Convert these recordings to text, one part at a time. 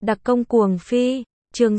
Đặc công cuồng phi, chương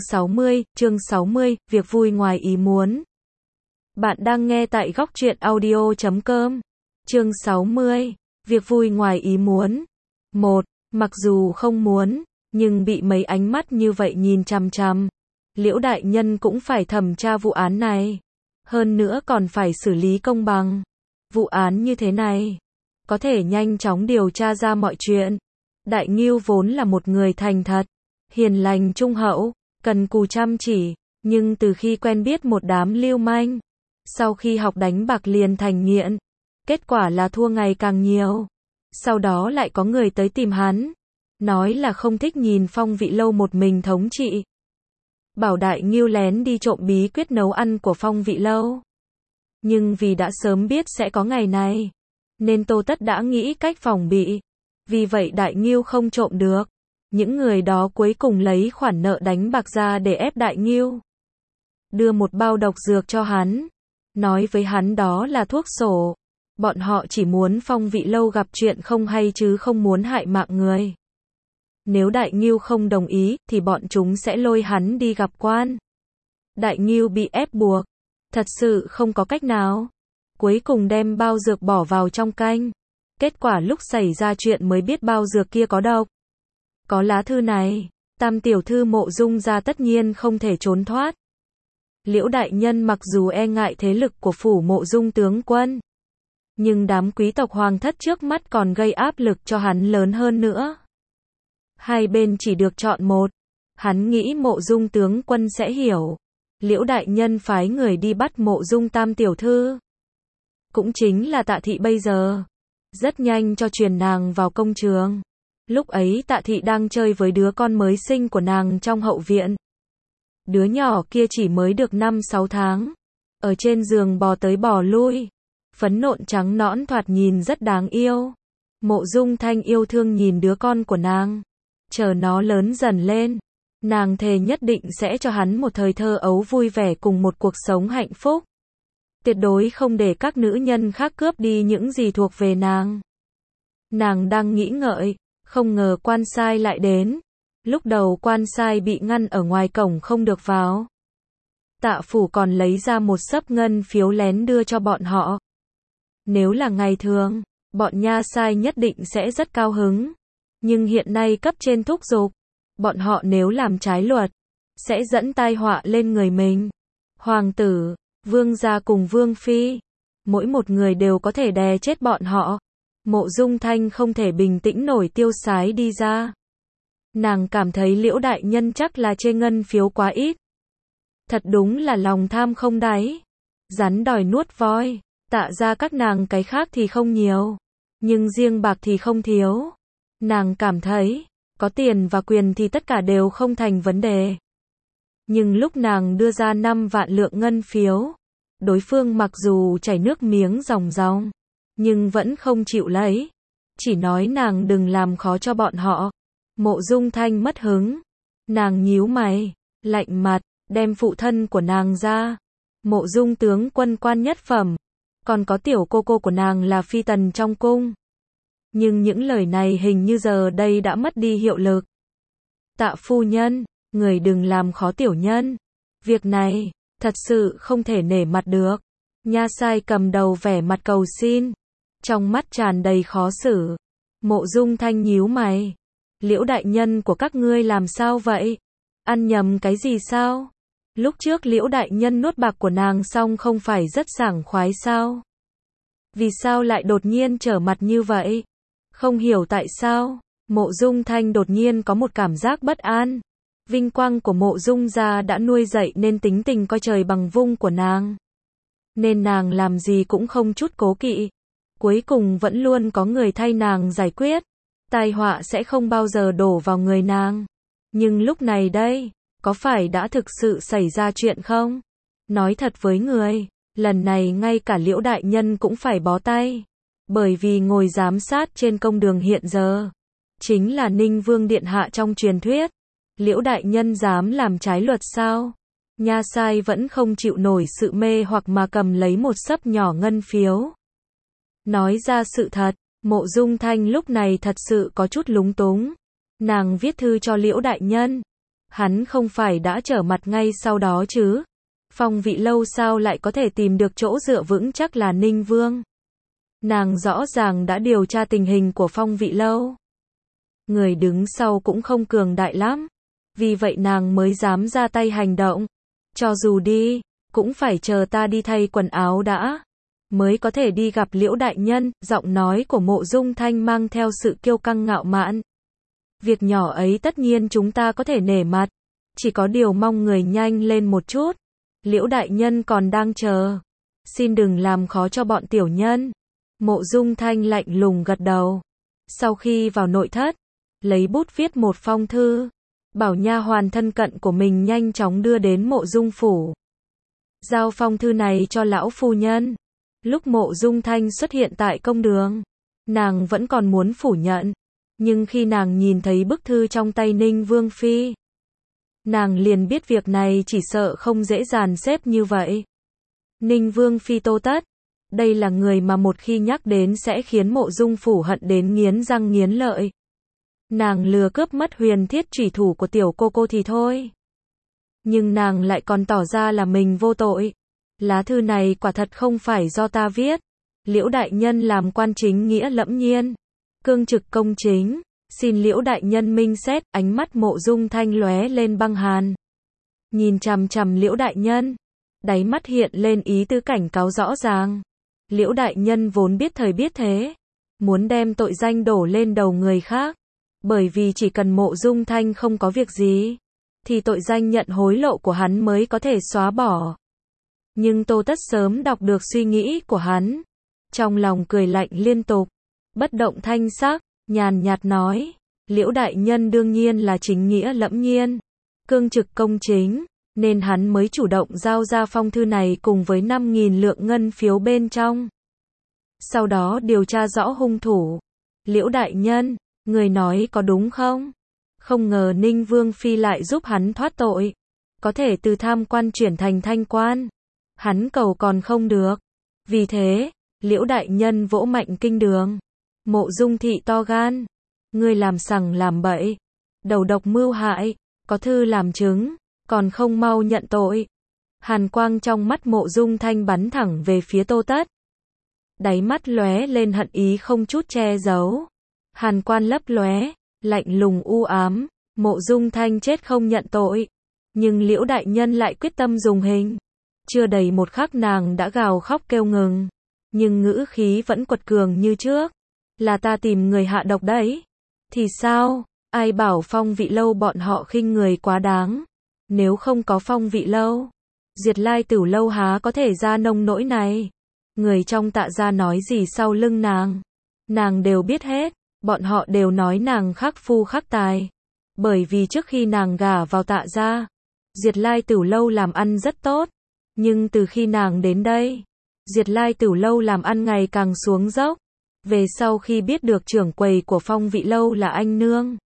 60, việc vui ngoài ý muốn. Bạn đang nghe tại góc truyện audio.com. Chương 60, việc vui ngoài ý muốn. 1. Mặc dù không muốn, nhưng bị mấy ánh mắt như vậy nhìn chằm chằm, Liễu đại nhân cũng phải thẩm tra vụ án này. Hơn nữa còn phải xử lý công bằng. Vụ án như thế này, có thể nhanh chóng điều tra ra mọi chuyện. Đại Ngưu vốn là một người thành thật, hiền lành trung hậu, cần cù chăm chỉ, nhưng từ khi quen biết một đám lưu manh, sau khi học đánh bạc liền thành nghiện, kết quả là thua ngày càng nhiều. Sau đó lại có người tới tìm hắn, nói là không thích nhìn Phong Vị Lâu một mình thống trị, bảo Đại Ngưu lén đi trộm bí quyết nấu ăn của Phong Vị Lâu. Nhưng vì đã sớm biết sẽ có ngày này, nên Tô Tất đã nghĩ cách phòng bị. Vì vậy Đại Ngưu không trộm được. Những người đó cuối cùng lấy khoản nợ đánh bạc ra để ép Đại Ngưu. Đưa một bao độc dược cho hắn. Nói với hắn đó là thuốc sổ. Bọn họ chỉ muốn Phong Vị Lâu gặp chuyện không hay chứ không muốn hại mạng người. Nếu Đại Ngưu không đồng ý thì bọn chúng sẽ lôi hắn đi gặp quan. Đại Ngưu bị ép buộc. Thật sự không có cách nào. Cuối cùng đem bao dược bỏ vào trong canh. Kết quả lúc xảy ra chuyện mới biết bao dược kia có độc. Có lá thư này, Tam tiểu thư Mộ Dung gia tất nhiên không thể trốn thoát. Liễu đại nhân mặc dù e ngại thế lực của phủ Mộ Dung tướng quân, nhưng đám quý tộc hoàng thất trước mắt còn gây áp lực cho hắn lớn hơn nữa. Hai bên chỉ được chọn một. Hắn nghĩ Mộ Dung tướng quân sẽ hiểu. Liễu đại nhân phái người đi bắt Mộ Dung Tam tiểu thư, cũng chính là Tạ thị bây giờ. Rất nhanh cho truyền nàng vào công trường. Lúc ấy Tạ thị đang chơi với đứa con mới sinh của nàng trong hậu viện. Đứa nhỏ kia chỉ mới được 5-6 tháng. Ở trên giường bò tới bò lui. Phấn nộn trắng nõn thoạt nhìn rất đáng yêu. Mộ Dung Thanh yêu thương nhìn đứa con của nàng. Chờ nó lớn dần lên, nàng thề nhất định sẽ cho hắn một thời thơ ấu vui vẻ cùng một cuộc sống hạnh phúc. Tuyệt đối không để các nữ nhân khác cướp đi những gì thuộc về nàng. Nàng đang nghĩ ngợi, không ngờ quan sai lại đến. Lúc đầu quan sai bị ngăn ở ngoài cổng không được vào. Tạ phủ còn lấy ra một xấp ngân phiếu lén đưa cho bọn họ. Nếu là ngày thường, bọn nha sai nhất định sẽ rất cao hứng. Nhưng hiện nay cấp trên thúc giục, bọn họ nếu làm trái luật, sẽ dẫn tai họa lên người mình. Hoàng tử, vương gia cùng vương phi, mỗi một người đều có thể đè chết bọn họ. Mộ Dung Thanh không thể bình tĩnh nổi tiêu sái đi ra. Nàng cảm thấy Liễu đại nhân chắc là chê ngân phiếu quá ít. Thật đúng là lòng tham không đáy. Rắn đòi nuốt voi. Tạ ra các nàng cái khác thì không nhiều, nhưng riêng bạc thì không thiếu. Nàng cảm thấy, có tiền và quyền thì tất cả đều không thành vấn đề. Nhưng lúc nàng đưa ra 5 vạn lượng ngân phiếu, đối phương mặc dù chảy nước miếng ròng ròng, nhưng vẫn không chịu lấy. Chỉ nói nàng đừng làm khó cho bọn họ. Mộ Dung Thanh mất hứng. Nàng nhíu mày, lạnh mặt, đem phụ thân của nàng ra. Mộ Dung tướng quân quan nhất phẩm. Còn có tiểu cô cô của nàng là phi tần trong cung. Nhưng những lời này hình như giờ đây đã mất đi hiệu lực. Tạ phu nhân, người đừng làm khó tiểu nhân. Việc này, thật sự không thể nể mặt được. Nha sai cầm đầu vẻ mặt cầu xin, trong mắt tràn đầy khó xử. Mộ Dung Thanh nhíu mày. Liễu đại nhân của các ngươi làm sao vậy? Ăn nhầm cái gì sao? Lúc trước Liễu đại nhân nuốt bạc của nàng xong không phải rất sảng khoái sao? Vì sao lại đột nhiên trở mặt như vậy? Không hiểu tại sao, Mộ Dung Thanh đột nhiên có một cảm giác bất an. Vinh quang của Mộ Dung gia đã nuôi dậy nên tính tình coi trời bằng vung của nàng. Nên nàng làm gì cũng không chút cố kỵ. Cuối cùng vẫn luôn có người thay nàng giải quyết. Tai họa sẽ không bao giờ đổ vào người nàng. Nhưng lúc này đây, có phải đã thực sự xảy ra chuyện không? Nói thật với người, lần này ngay cả Liễu đại nhân cũng phải bó tay. Bởi vì ngồi giám sát trên công đường hiện giờ, chính là Ninh Vương Điện Hạ trong truyền thuyết. Liễu đại nhân dám làm trái luật sao? Nha sai vẫn không chịu nổi sự mê hoặc mà cầm lấy một xấp nhỏ ngân phiếu. Nói ra sự thật, Mộ Dung Thanh lúc này thật sự có chút lúng túng. Nàng viết thư cho Liễu đại nhân. Hắn không phải đã trở mặt ngay sau đó chứ? Phong Vị Lâu sao lại có thể tìm được chỗ dựa vững chắc là Ninh Vương? Nàng rõ ràng đã điều tra tình hình của Phong Vị Lâu. Người đứng sau cũng không cường đại lắm. Vì vậy nàng mới dám ra tay hành động. Cho dù đi, cũng phải chờ ta đi thay quần áo đã. Mới có thể đi gặp Liễu đại nhân, giọng nói của Mộ Dung Thanh mang theo sự kiêu căng ngạo mạn. Việc nhỏ ấy tất nhiên chúng ta có thể nể mặt. Chỉ có điều mong người nhanh lên một chút. Liễu đại nhân còn đang chờ. Xin đừng làm khó cho bọn tiểu nhân. Mộ Dung Thanh lạnh lùng gật đầu. Sau khi vào nội thất, lấy bút viết một phong thư, bảo nha hoàn thân cận của mình nhanh chóng đưa đến Mộ Dung phủ. Giao phong thư này cho lão phu nhân. Lúc Mộ Dung Thanh xuất hiện tại công đường, nàng vẫn còn muốn phủ nhận, nhưng khi nàng nhìn thấy bức thư trong tay Ninh Vương phi, nàng liền biết việc này chỉ sợ không dễ dàn xếp như vậy. Ninh Vương phi Tô Tất, đây là người mà một khi nhắc đến sẽ khiến Mộ Dung phủ hận đến nghiến răng nghiến lợi. Nàng lừa cướp mất huyền thiết trùy thủ của tiểu cô thì thôi, nhưng nàng lại còn tỏ ra là mình vô tội. Lá thư này quả thật không phải do ta viết. Liễu đại nhân làm quan chính nghĩa lẫm nhiên, cương trực công chính, xin Liễu đại nhân minh xét. Ánh mắt Mộ Dung Thanh lóe lên băng hàn, nhìn chằm chằm Liễu đại nhân, đáy mắt hiện lên ý tứ cảnh cáo rõ ràng. Liễu đại nhân vốn biết thời biết thế, muốn đem tội danh đổ lên đầu người khác, bởi vì chỉ cần Mộ Dung Thanh không có việc gì, thì tội danh nhận hối lộ của hắn mới có thể xóa bỏ. Nhưng Tô Tất sớm đọc được suy nghĩ của hắn, trong lòng cười lạnh liên tục, bất động thanh sắc, nhàn nhạt nói, Liễu đại nhân đương nhiên là chính nghĩa lẫm nhiên, cương trực công chính, nên hắn mới chủ động giao ra phong thư này cùng với 5.000 lượng ngân phiếu bên trong. Sau đó điều tra rõ hung thủ. Liễu đại nhân, người nói có đúng không? Không ngờ Ninh Vương phi lại giúp hắn thoát tội, có thể từ tham quan chuyển thành thanh quan. Hắn cầu còn không được. Vì thế, Liễu đại nhân vỗ mạnh kinh đường. Mộ Dung thị to gan, ngươi làm sằng làm bậy, đầu độc mưu hại, có thư làm chứng, còn không mau nhận tội. Hàn quang trong mắt Mộ Dung Thanh bắn thẳng về phía Tô Tất. Đáy mắt lóe lên hận ý không chút che giấu. Hàn quan lấp lóe, lạnh lùng u ám. Mộ Dung Thanh chết không nhận tội, nhưng Liễu đại nhân lại quyết tâm dùng hình. Chưa đầy một khắc nàng đã gào khóc kêu ngừng, nhưng ngữ khí vẫn quật cường như trước. Là ta tìm người hạ độc đấy. Thì sao? Ai bảo Phong Vị Lâu bọn họ khinh người quá đáng. Nếu không có Phong Vị Lâu, Diệt Lai Tửu Lâu há có thể ra nông nỗi này. Người trong Tạ gia nói gì sau lưng nàng đều biết hết. Bọn họ đều nói nàng khắc phu khắc tài, bởi vì trước khi nàng gả vào Tạ gia, Diệt Lai Tửu Lâu làm ăn rất tốt. Nhưng từ khi nàng đến đây, Diệt Lai Tửu Lâu làm ăn ngày càng xuống dốc. Về sau khi biết được trưởng quầy của Phong Vị Lâu là anh nương,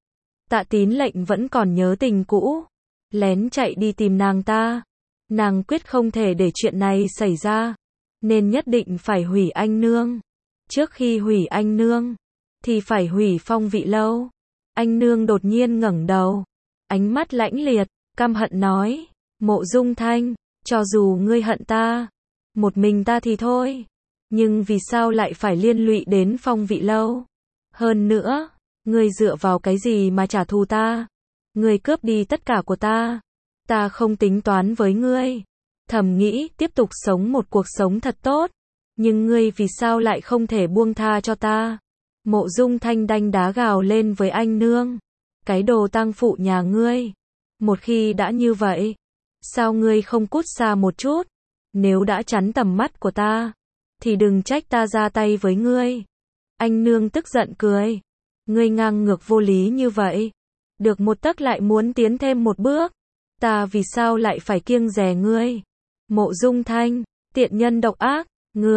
Tạ Tín lệnh vẫn còn nhớ tình cũ, lén chạy đi tìm nàng ta. Nàng quyết không thể để chuyện này xảy ra, nên nhất định phải hủy anh nương. Trước khi hủy anh nương, thì phải hủy Phong Vị Lâu. Anh nương đột nhiên ngẩng đầu, ánh mắt lãnh liệt, căm hận nói, Mộ Dung Thanh, cho dù ngươi hận ta, một mình ta thì thôi, nhưng vì sao lại phải liên lụy đến Phong Vị Lâu? Hơn nữa, ngươi dựa vào cái gì mà trả thù ta? Ngươi cướp đi tất cả của ta. Ta không tính toán với ngươi. Thầm nghĩ tiếp tục sống một cuộc sống thật tốt, nhưng ngươi vì sao lại không thể buông tha cho ta? Mộ Dung Thanh đanh đá gào lên với anh nương. Cái đồ tang phụ nhà ngươi. Một khi đã như vậy, sao ngươi không cút xa một chút? Nếu đã chắn tầm mắt của ta, thì đừng trách ta ra tay với ngươi. Anh nương tức giận cười. Ngươi ngang ngược vô lý như vậy. Được một tấc lại muốn tiến thêm một bước. Ta vì sao lại phải kiêng dè ngươi? Mộ Dung Thanh, tiện nhân độc ác.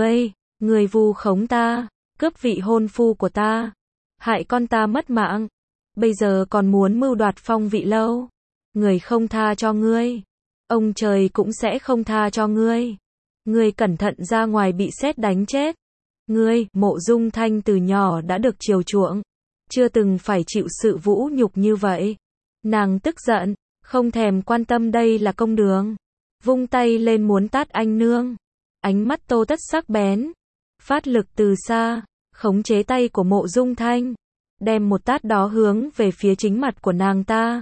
Ngươi vu khống ta, cướp vị hôn phu của ta, hại con ta mất mạng. Bây giờ còn muốn mưu đoạt Phong Vị Lâu. Người không tha cho ngươi, ông trời cũng sẽ không tha cho ngươi. Ngươi cẩn thận ra ngoài bị sét đánh chết. Ngươi, Mộ Dung Thanh từ nhỏ đã được chiều chuộng, chưa từng phải chịu sự vũ nhục như vậy. Nàng tức giận, không thèm quan tâm đây là công đường. Vung tay lên muốn tát anh nương. Ánh mắt Tô Tất sắc bén. Phát lực từ xa, khống chế tay của Mộ Dung Thanh. Đem một tát đó hướng về phía chính mặt của nàng ta.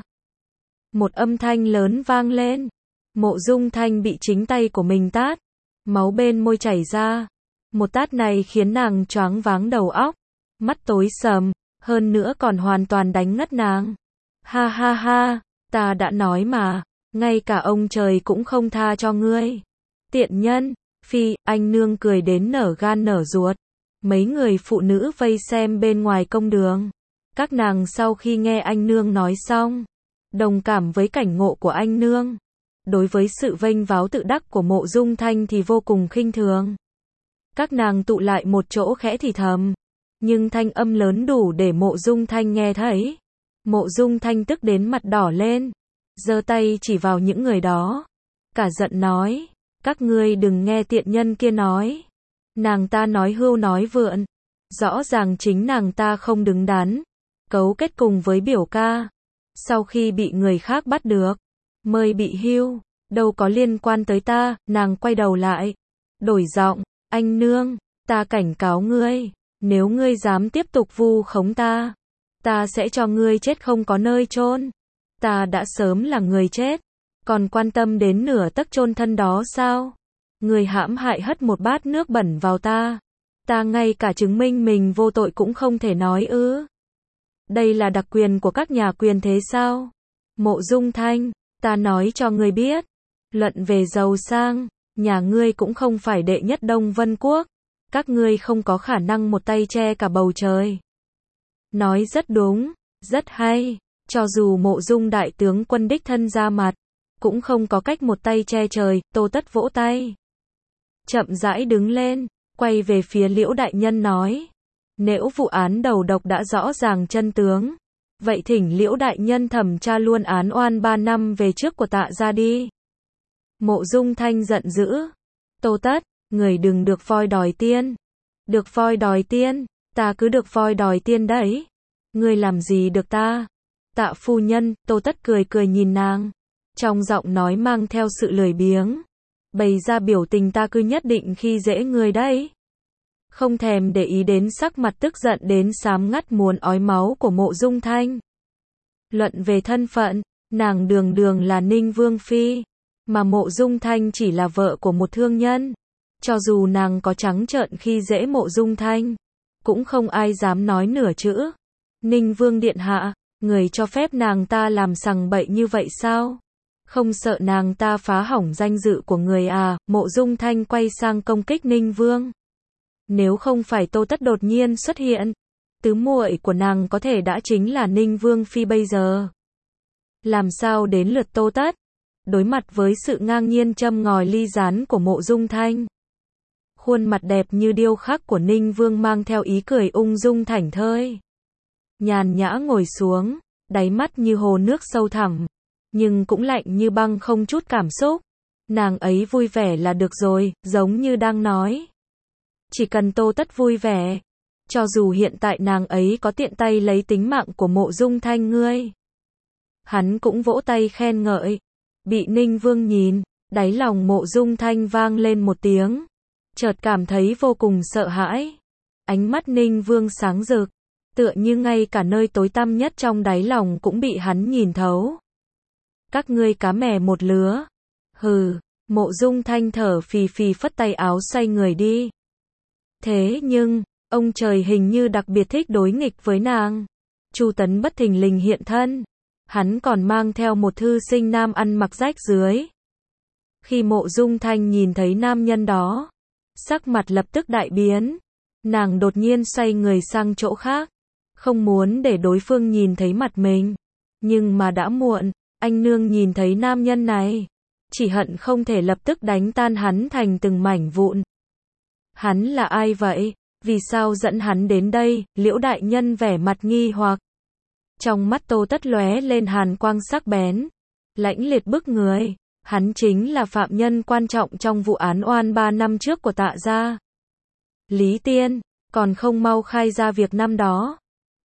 Một âm thanh lớn vang lên. Mộ Dung Thanh bị chính tay của mình tát. Máu bên môi chảy ra. Một tát này khiến nàng choáng váng đầu óc. Mắt tối sầm, hơn nữa còn hoàn toàn đánh ngất nàng. Ha ha ha, ta đã nói mà, ngay cả ông trời cũng không tha cho ngươi. Tiện nhân, phi, anh nương cười đến nở gan nở ruột. Mấy người phụ nữ vây xem bên ngoài công đường. Các nàng sau khi nghe anh nương nói xong, đồng cảm với cảnh ngộ của anh nương. Đối với sự vênh váo tự đắc của Mộ Dung Thanh thì vô cùng khinh thường. Các nàng tụ lại một chỗ khẽ thì thầm, nhưng thanh âm lớn đủ để Mộ Dung Thanh nghe thấy. Mộ Dung Thanh tức đến mặt đỏ lên, giơ tay chỉ vào những người đó, cả giận nói, các ngươi đừng nghe tiện nhân kia nói. Nàng ta nói hưu nói vượn, rõ ràng chính nàng ta không đứng đắn, cấu kết cùng với biểu ca. Sau khi bị người khác bắt được, mới bị hưu, đâu có liên quan tới ta. Nàng quay đầu lại, đổi giọng, anh nương, ta cảnh cáo ngươi, nếu ngươi dám tiếp tục vu khống ta, ta sẽ cho ngươi chết không có nơi chôn. Ta đã sớm là người chết, còn quan tâm đến nửa tấc chôn thân đó sao? Ngươi hãm hại hất một bát nước bẩn vào ta, ta ngay cả chứng minh mình vô tội cũng không thể nói ư? Đây là đặc quyền của các nhà quyền thế sao? Mộ Dung Thanh, ta nói cho ngươi biết, luận về giàu sang, nhà ngươi cũng không phải đệ nhất Đông Vân Quốc. Các ngươi không có khả năng một tay che cả bầu trời. Nói rất đúng, rất hay. Cho dù Mộ Dung đại tướng quân đích thân ra mặt, cũng không có cách một tay che trời. Tô Tất vỗ tay, chậm rãi đứng lên, quay về phía Liễu đại nhân nói, nếu vụ án đầu độc đã rõ ràng chân tướng, vậy thỉnh Liễu đại nhân thẩm tra luôn án oan 3 năm về trước của Tạ gia đi. Mộ Dung Thanh giận dữ, Tô Tất, người đừng được voi đòi tiên. Được voi đòi tiên, ta cứ được voi đòi tiên đấy. Ngươi làm gì được ta? Tạ phu nhân. Tô Tất cười cười nhìn nàng, trong giọng nói mang theo sự lười biếng, bày ra biểu tình ta cứ nhất định khi dễ ngươi đấy. Không thèm để ý đến sắc mặt tức giận đến xám ngắt muốn ói máu của Mộ Dung Thanh. Luận về thân phận, nàng đường đường là Ninh Vương phi, mà Mộ Dung Thanh chỉ là vợ của một thương nhân. Cho dù nàng có trắng trợn khi dễ Mộ Dung Thanh, cũng không ai dám nói nửa chữ. Ninh Vương điện hạ, người cho phép nàng ta làm sằng bậy như vậy sao? Không sợ nàng ta phá hỏng danh dự của người à? Mộ Dung Thanh quay sang công kích Ninh Vương. Nếu không phải Tô Tất đột nhiên xuất hiện, tứ muội của nàng có thể đã chính là Ninh Vương phi bây giờ. Làm sao đến lượt Tô Tất? Đối mặt với sự ngang nhiên châm ngòi ly gián của Mộ Dung Thanh, khuôn mặt đẹp như điêu khắc của Ninh Vương mang theo ý cười ung dung thảnh thơi. Nhàn nhã ngồi xuống, đáy mắt như hồ nước sâu thẳm, nhưng cũng lạnh như băng không chút cảm xúc. Nàng ấy vui vẻ là được rồi, giống như đang nói, chỉ cần Tô Tất vui vẻ, cho dù hiện tại nàng ấy có tiện tay lấy tính mạng của Mộ Dung Thanh ngươi, hắn cũng vỗ tay khen ngợi. Bị Ninh Vương nhìn, đáy lòng Mộ Dung Thanh vang lên một tiếng, chợt cảm thấy vô cùng sợ hãi. Ánh mắt Ninh Vương sáng rực, tựa như ngay cả nơi tối tăm nhất trong đáy lòng cũng bị hắn nhìn thấu. Các ngươi cá mè một lứa. Hừ. Mộ Dung Thanh thở phì phì phất tay áo xoay người đi. Thế nhưng, ông trời hình như đặc biệt thích đối nghịch với nàng. Chu Tấn bất thình lình hiện thân, hắn còn mang theo một thư sinh nam ăn mặc rách rưới. Khi Mộ Dung Thanh nhìn thấy nam nhân đó, sắc mặt lập tức đại biến. Nàng đột nhiên xoay người sang chỗ khác, không muốn để đối phương nhìn thấy mặt mình. Nhưng mà đã muộn, anh nương nhìn thấy nam nhân này, chỉ hận không thể lập tức đánh tan hắn thành từng mảnh vụn. Hắn là ai vậy? Vì sao dẫn hắn đến đây? Liễu đại nhân vẻ mặt nghi hoặc. Trong mắt Tô Tất lóe lên hàn quang sắc bén, lãnh liệt bức người. Hắn chính là phạm nhân quan trọng trong vụ án oan 3 năm trước của Tạ gia. Lý Tiên, còn không mau khai ra việc năm đó.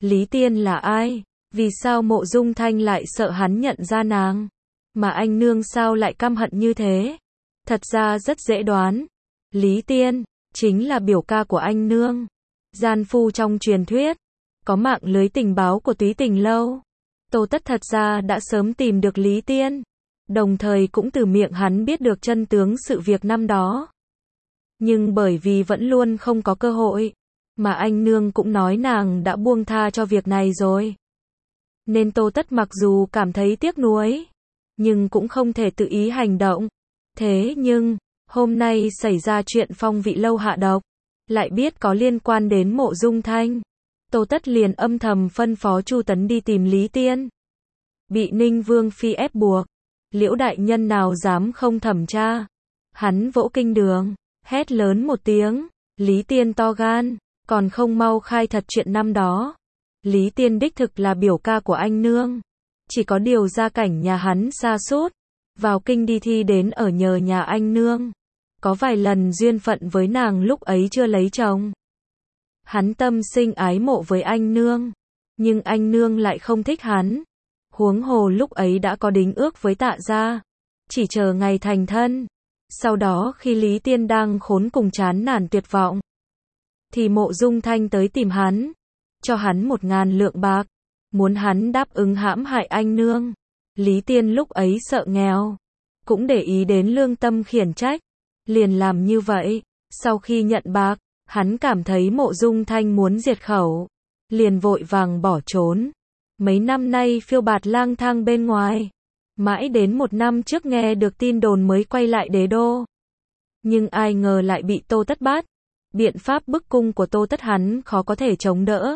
Lý Tiên là ai? Vì sao Mộ Dung Thanh lại sợ hắn nhận ra nàng? Mà anh nương sao lại căm hận như thế? Thật ra rất dễ đoán. Lý Tiên chính là biểu ca của anh nương, gian phu trong truyền thuyết, có mạng lưới tình báo của Túy Tình Lâu. Tô Tất thật ra đã sớm tìm được Lý Tiên, đồng thời cũng từ miệng hắn biết được chân tướng sự việc năm đó. Nhưng bởi vì vẫn luôn không có cơ hội, mà anh nương cũng nói nàng đã buông tha cho việc này rồi. Nên Tô Tất mặc dù cảm thấy tiếc nuối, nhưng cũng không thể tự ý hành động. Thế nhưng, hôm nay xảy ra chuyện Phong Vị Lâu hạ độc, lại biết có liên quan đến Mộ Dung Thanh. Tô Tất liền âm thầm phân phó Chu Tấn đi tìm Lý Tiên. Bị Ninh Vương Phi ép buộc, Liễu đại nhân nào dám không thẩm tra. Hắn vỗ kinh đường, hét lớn một tiếng, Lý Tiên to gan, còn không mau khai thật chuyện năm đó. Lý Tiên đích thực là biểu ca của anh nương, chỉ có điều gia cảnh nhà hắn sa sút, vào kinh đi thi đến ở nhờ nhà anh nương. Có vài lần duyên phận với nàng lúc ấy chưa lấy chồng. Hắn tâm sinh ái mộ với anh nương, nhưng anh nương lại không thích hắn. Huống hồ lúc ấy đã có đính ước với Tạ gia, chỉ chờ ngày thành thân. Sau đó khi Lý Tiên đang khốn cùng chán nản tuyệt vọng, thì Mộ Dung Thanh tới tìm hắn, cho hắn 1.000 lượng bạc, muốn hắn đáp ứng hãm hại anh nương. Lý Tiên lúc ấy sợ nghèo, cũng để ý đến lương tâm khiển trách, liền làm như vậy. Sau khi nhận bạc, hắn cảm thấy Mộ Dung Thanh muốn diệt khẩu, liền vội vàng bỏ trốn. Mấy năm nay phiêu bạt lang thang bên ngoài, mãi đến 1 năm trước nghe được tin đồn mới quay lại đế đô. Nhưng ai ngờ lại bị Tô Tất bắt. Biện pháp bức cung của Tô Tất hắn khó có thể chống đỡ.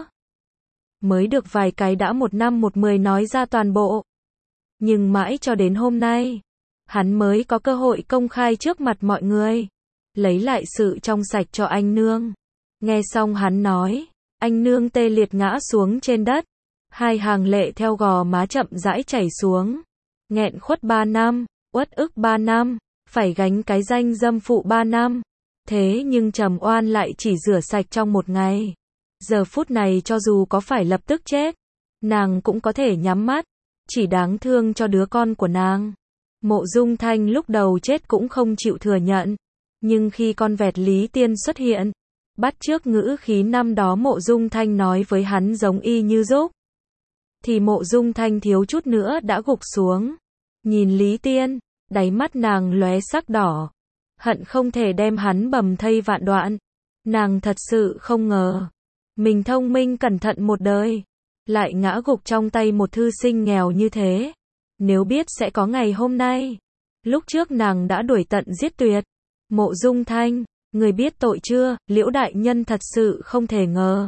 Mới được vài cái đã 1 năm 1 10 nói ra toàn bộ. Nhưng mãi cho đến hôm nay, hắn mới có cơ hội công khai trước mặt mọi người, lấy lại sự trong sạch cho anh nương. Nghe xong hắn nói, anh nương tê liệt ngã xuống trên đất, 2 hàng lệ theo gò má chậm rãi chảy xuống. Nghẹn khuất 3 năm, uất ức 3 năm, phải gánh cái danh dâm phụ 3 năm. Thế nhưng trầm oan lại chỉ rửa sạch trong 1 ngày. Giờ phút này cho dù có phải lập tức chết, nàng cũng có thể nhắm mắt. Chỉ đáng thương cho đứa con của nàng. Mộ Dung Thanh lúc đầu chết cũng không chịu thừa nhận. Nhưng khi con vẹt Lý Tiên xuất hiện, bắt chước ngữ khí năm đó Mộ Dung Thanh nói với hắn giống y như đúc, thì Mộ Dung Thanh thiếu chút nữa đã gục xuống. Nhìn Lý Tiên, đáy mắt nàng lóe sắc đỏ, hận không thể đem hắn bầm thây vạn đoạn. Nàng thật sự không ngờ, mình thông minh cẩn thận một đời, lại ngã gục trong tay một thư sinh nghèo như thế. Nếu biết sẽ có ngày hôm nay, lúc trước nàng đã đuổi tận giết tuyệt. Mộ Dung Thanh, người biết tội chưa? Liễu đại nhân thật sự không thể ngờ.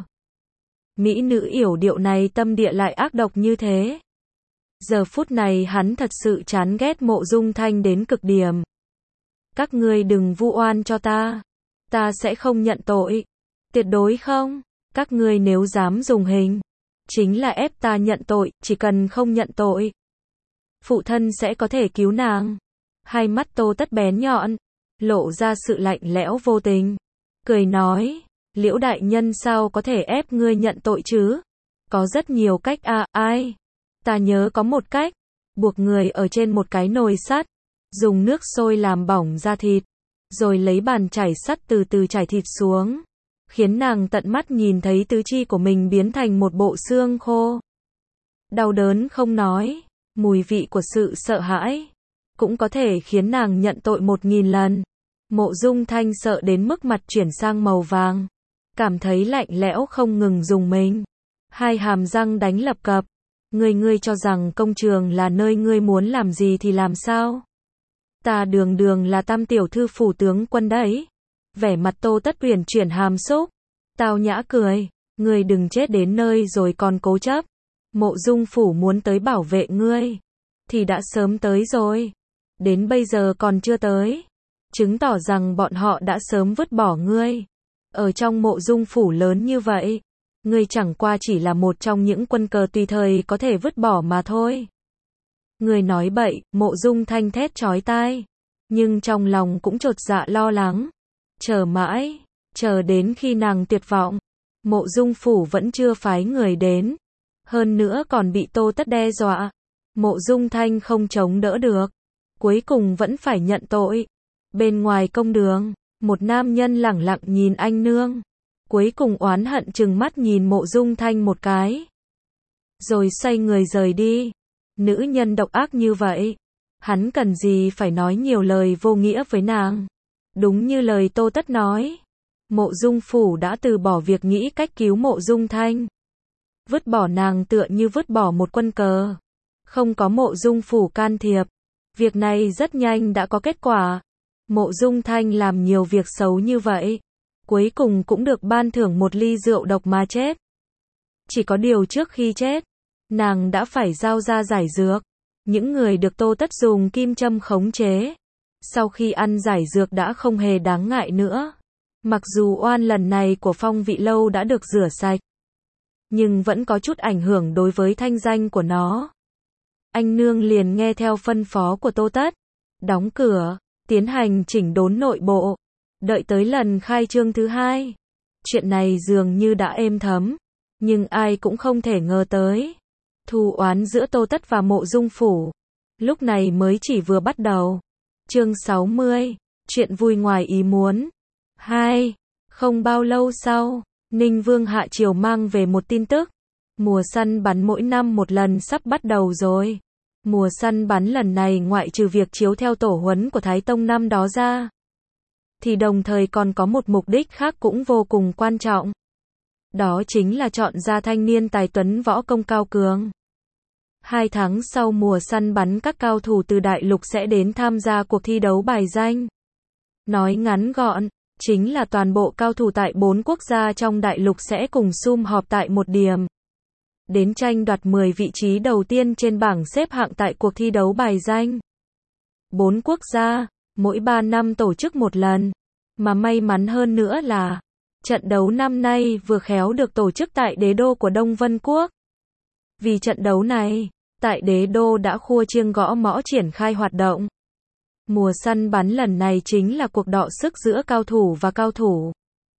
Mỹ nữ yểu điệu này tâm địa lại ác độc như thế. Giờ phút này hắn thật sự chán ghét Mộ Dung Thanh đến cực điểm. Các ngươi đừng vu oan cho ta. Ta sẽ không nhận tội. Tuyệt đối không. Các ngươi nếu dám dùng hình, chính là ép ta nhận tội, chỉ cần không nhận tội, phụ thân sẽ có thể cứu nàng. Hai mắt Tô Tất bén nhọn, lộ ra sự lạnh lẽo vô tình. Cười nói, Liễu đại nhân sao có thể ép ngươi nhận tội chứ? Có rất nhiều cách à, ai? Ta nhớ có một cách, buộc người ở trên một cái nồi sắt, dùng nước sôi làm bỏng da thịt, rồi lấy bàn chải sắt từ từ chải thịt xuống, khiến nàng tận mắt nhìn thấy tứ chi của mình biến thành một bộ xương khô. Đau đớn không nói, mùi vị của sự sợ hãi cũng có thể khiến nàng nhận tội 1000 lần. Mộ Dung Thanh sợ đến mức mặt chuyển sang màu vàng, cảm thấy lạnh lẽo không ngừng dùng mình. 2 hàm răng đánh lập cập. Ngươi cho rằng công trường là nơi ngươi muốn làm gì thì làm sao? Ta đường đường là Tam tiểu thư phủ tướng quân đấy. Vẻ mặt Tô Tất uyển chuyển hàm xúc, tao nhã cười, ngươi đừng chết đến nơi rồi còn cố chấp. Mộ Dung phủ muốn tới bảo vệ ngươi, thì đã sớm tới rồi. Đến bây giờ còn chưa tới, chứng tỏ rằng bọn họ đã sớm vứt bỏ ngươi. Ở trong Mộ Dung phủ lớn như vậy, ngươi chẳng qua chỉ là một trong những quân cờ tùy thời có thể vứt bỏ mà thôi. Ngươi nói bậy, Mộ Dung Thanh thét chói tai, nhưng trong lòng cũng chột dạ lo lắng. Chờ mãi, chờ đến khi nàng tuyệt vọng, Mộ Dung Phủ vẫn chưa phái người đến. Hơn nữa còn bị Tô Tất đe dọa. Mộ Dung Thanh không chống đỡ được. Cuối cùng vẫn phải nhận tội. Bên ngoài công đường, một nam nhân lẳng lặng nhìn anh nương. Cuối cùng oán hận trừng mắt nhìn Mộ Dung Thanh một cái. Rồi xoay người rời đi. Nữ nhân độc ác như vậy. Hắn cần gì phải nói nhiều lời vô nghĩa với nàng. Đúng như lời Tô Tất nói. Mộ Dung Phủ đã từ bỏ việc nghĩ cách cứu Mộ Dung Thanh. Vứt bỏ nàng tựa như vứt bỏ một quân cờ. Không có Mộ Dung Phủ can thiệp. Việc này rất nhanh đã có kết quả. Mộ Dung Thanh làm nhiều việc xấu như vậy. Cuối cùng cũng được ban thưởng một ly rượu độc mà chết. Chỉ có điều trước khi chết, nàng đã phải giao ra giải dược. Những người được Tô Tất dùng kim châm khống chế. Sau khi ăn giải dược đã không hề đáng ngại nữa. Mặc dù oan lần này của Phong Vị Lâu đã được rửa sạch, nhưng vẫn có chút ảnh hưởng đối với thanh danh của nó. Anh nương liền nghe theo phân phó của Tô Tất. Đóng cửa, tiến hành chỉnh đốn nội bộ. Đợi tới lần khai trương thứ hai. Chuyện này dường như đã êm thấm. Nhưng ai cũng không thể ngờ tới. Thù oán giữa Tô Tất và Mộ Dung Phủ. Lúc này mới chỉ vừa bắt đầu. Chương 60. Chuyện vui ngoài ý muốn. 2. Không bao lâu sau, Ninh Vương hạ triều mang về một tin tức. Mùa săn bắn mỗi năm một lần sắp bắt đầu rồi. Mùa săn bắn lần này ngoại trừ việc chiếu theo tổ huấn của Thái Tông năm đó ra, thì đồng thời còn có một mục đích khác cũng vô cùng quan trọng. Đó chính là chọn ra thanh niên tài tuấn võ công cao cường. 2 tháng sau mùa săn bắn các cao thủ từ đại lục sẽ đến tham gia cuộc thi đấu bài danh. Nói ngắn gọn, chính là toàn bộ cao thủ tại 4 quốc gia trong đại lục sẽ cùng sum họp tại một điểm. Đến tranh đoạt 10 vị trí đầu tiên trên bảng xếp hạng tại cuộc thi đấu bài danh. 4 quốc gia, mỗi 3 năm tổ chức một lần. Mà may mắn hơn nữa là, trận đấu năm nay vừa khéo được tổ chức tại đế đô của Đông Vân Quốc. Vì trận đấu này, tại đế đô đã khua chiêng gõ mõ triển khai hoạt động. Mùa săn bắn lần này chính là cuộc đọ sức giữa cao thủ và cao thủ.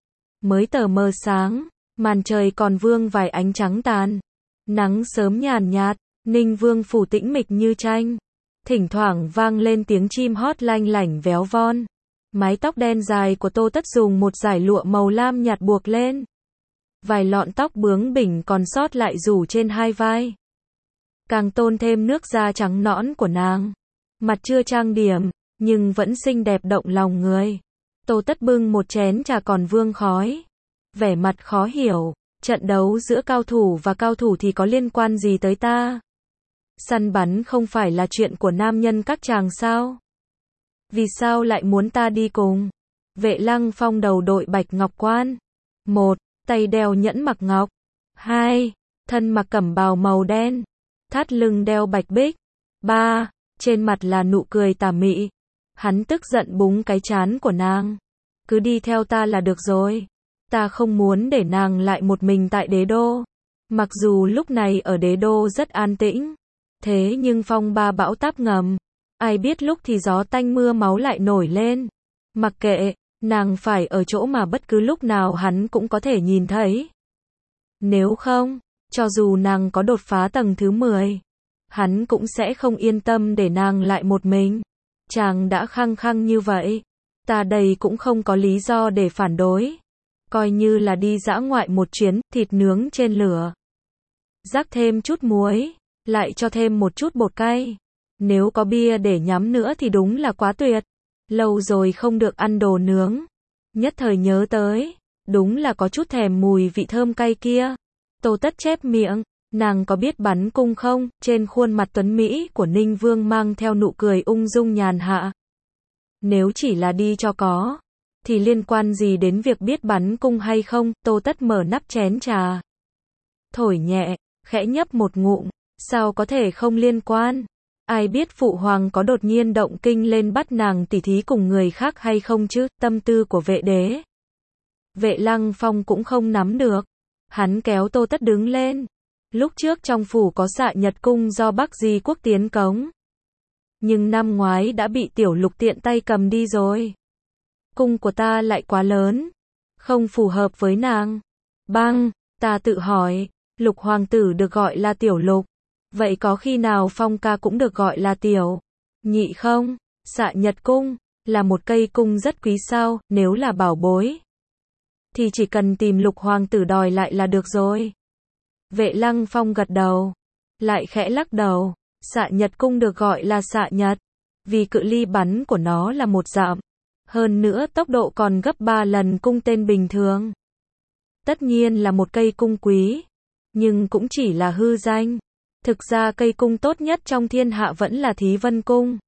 Mới tờ mờ sáng, màn trời còn vương vài ánh trắng tàn. Nắng sớm nhàn nhạt, Ninh Vương Phủ tĩnh mịch như tranh. Thỉnh thoảng vang lên tiếng chim hót lanh lảnh véo von. Mái tóc đen dài của Tô Tất dùng một dải lụa màu lam nhạt buộc lên. Vài lọn tóc bướng bỉnh còn sót lại rủ trên hai vai. Càng tôn thêm nước da trắng nõn của nàng. Mặt chưa trang điểm, nhưng vẫn xinh đẹp động lòng người. Tô Tất bưng một chén trà còn vương khói. Vẻ mặt khó hiểu, trận đấu giữa cao thủ và cao thủ thì có liên quan gì tới ta? Săn bắn không phải là chuyện của nam nhân các chàng sao? Vì sao lại muốn ta đi cùng? Vệ Lăng Phong đầu đội bạch ngọc quan. 1. Tay đeo nhẫn mặc ngọc. 2. Thân mặc cẩm bào màu đen. Thắt lưng đeo bạch bích. 3. Trên mặt là nụ cười tà mị. Hắn tức giận búng cái trán của nàng. Cứ đi theo ta là được rồi. Ta không muốn để nàng lại một mình tại đế đô. Mặc dù lúc này ở đế đô rất an tĩnh. Thế nhưng phong ba bão táp ngầm. Ai biết lúc thì gió tanh mưa máu lại nổi lên. Mặc kệ, nàng phải ở chỗ mà bất cứ lúc nào hắn cũng có thể nhìn thấy. Nếu không, cho dù nàng có đột phá tầng thứ 10, hắn cũng sẽ không yên tâm để nàng lại một mình. Chàng đã khăng khăng như vậy, ta đây cũng không có lý do để phản đối. Coi như là đi dã ngoại một chuyến, thịt nướng trên lửa. Rắc thêm chút muối, lại cho thêm một chút bột cay. Nếu có bia để nhắm nữa thì đúng là quá tuyệt. Lâu rồi không được ăn đồ nướng. Nhất thời nhớ tới, đúng là có chút thèm mùi vị thơm cay kia. Tô Tất chép miệng, nàng có biết bắn cung không? Trên khuôn mặt tuấn Mỹ của Ninh Vương mang theo nụ cười ung dung nhàn hạ. Nếu chỉ là đi cho có, thì liên quan gì đến việc biết bắn cung hay không? Tô Tất mở nắp chén trà. Thổi nhẹ, khẽ nhấp một ngụm, sao có thể không liên quan? Ai biết phụ hoàng có đột nhiên động kinh lên bắt nàng tỉ thí cùng người khác hay không chứ? Tâm tư của vệ đế. Vệ Lăng Phong cũng không nắm được. Hắn kéo Tô Tất đứng lên. Lúc trước trong phủ có Xạ Nhật cung do Bắc Di quốc tiến cống. Nhưng năm ngoái đã bị Tiểu Lục tiện tay cầm đi rồi. Cung của ta lại quá lớn. Không phù hợp với nàng. Băng, ta tự hỏi, Lục hoàng tử được gọi là Tiểu Lục. Vậy có khi nào Phong ca cũng được gọi là Tiểu Nhị không? Xạ Nhật cung, là một cây cung rất quý sao, nếu là bảo bối. Thì chỉ cần tìm Lục hoàng tử đòi lại là được rồi. Vệ Lăng Phong gật đầu, lại khẽ lắc đầu. Xạ Nhật cung được gọi là xạ nhật, vì cự ly bắn của nó là 1 dặm. Hơn nữa tốc độ còn gấp 3 lần cung tên bình thường. Tất nhiên là một cây cung quý, nhưng cũng chỉ là hư danh. Thực ra cây cung tốt nhất trong thiên hạ vẫn là Thí Vân cung.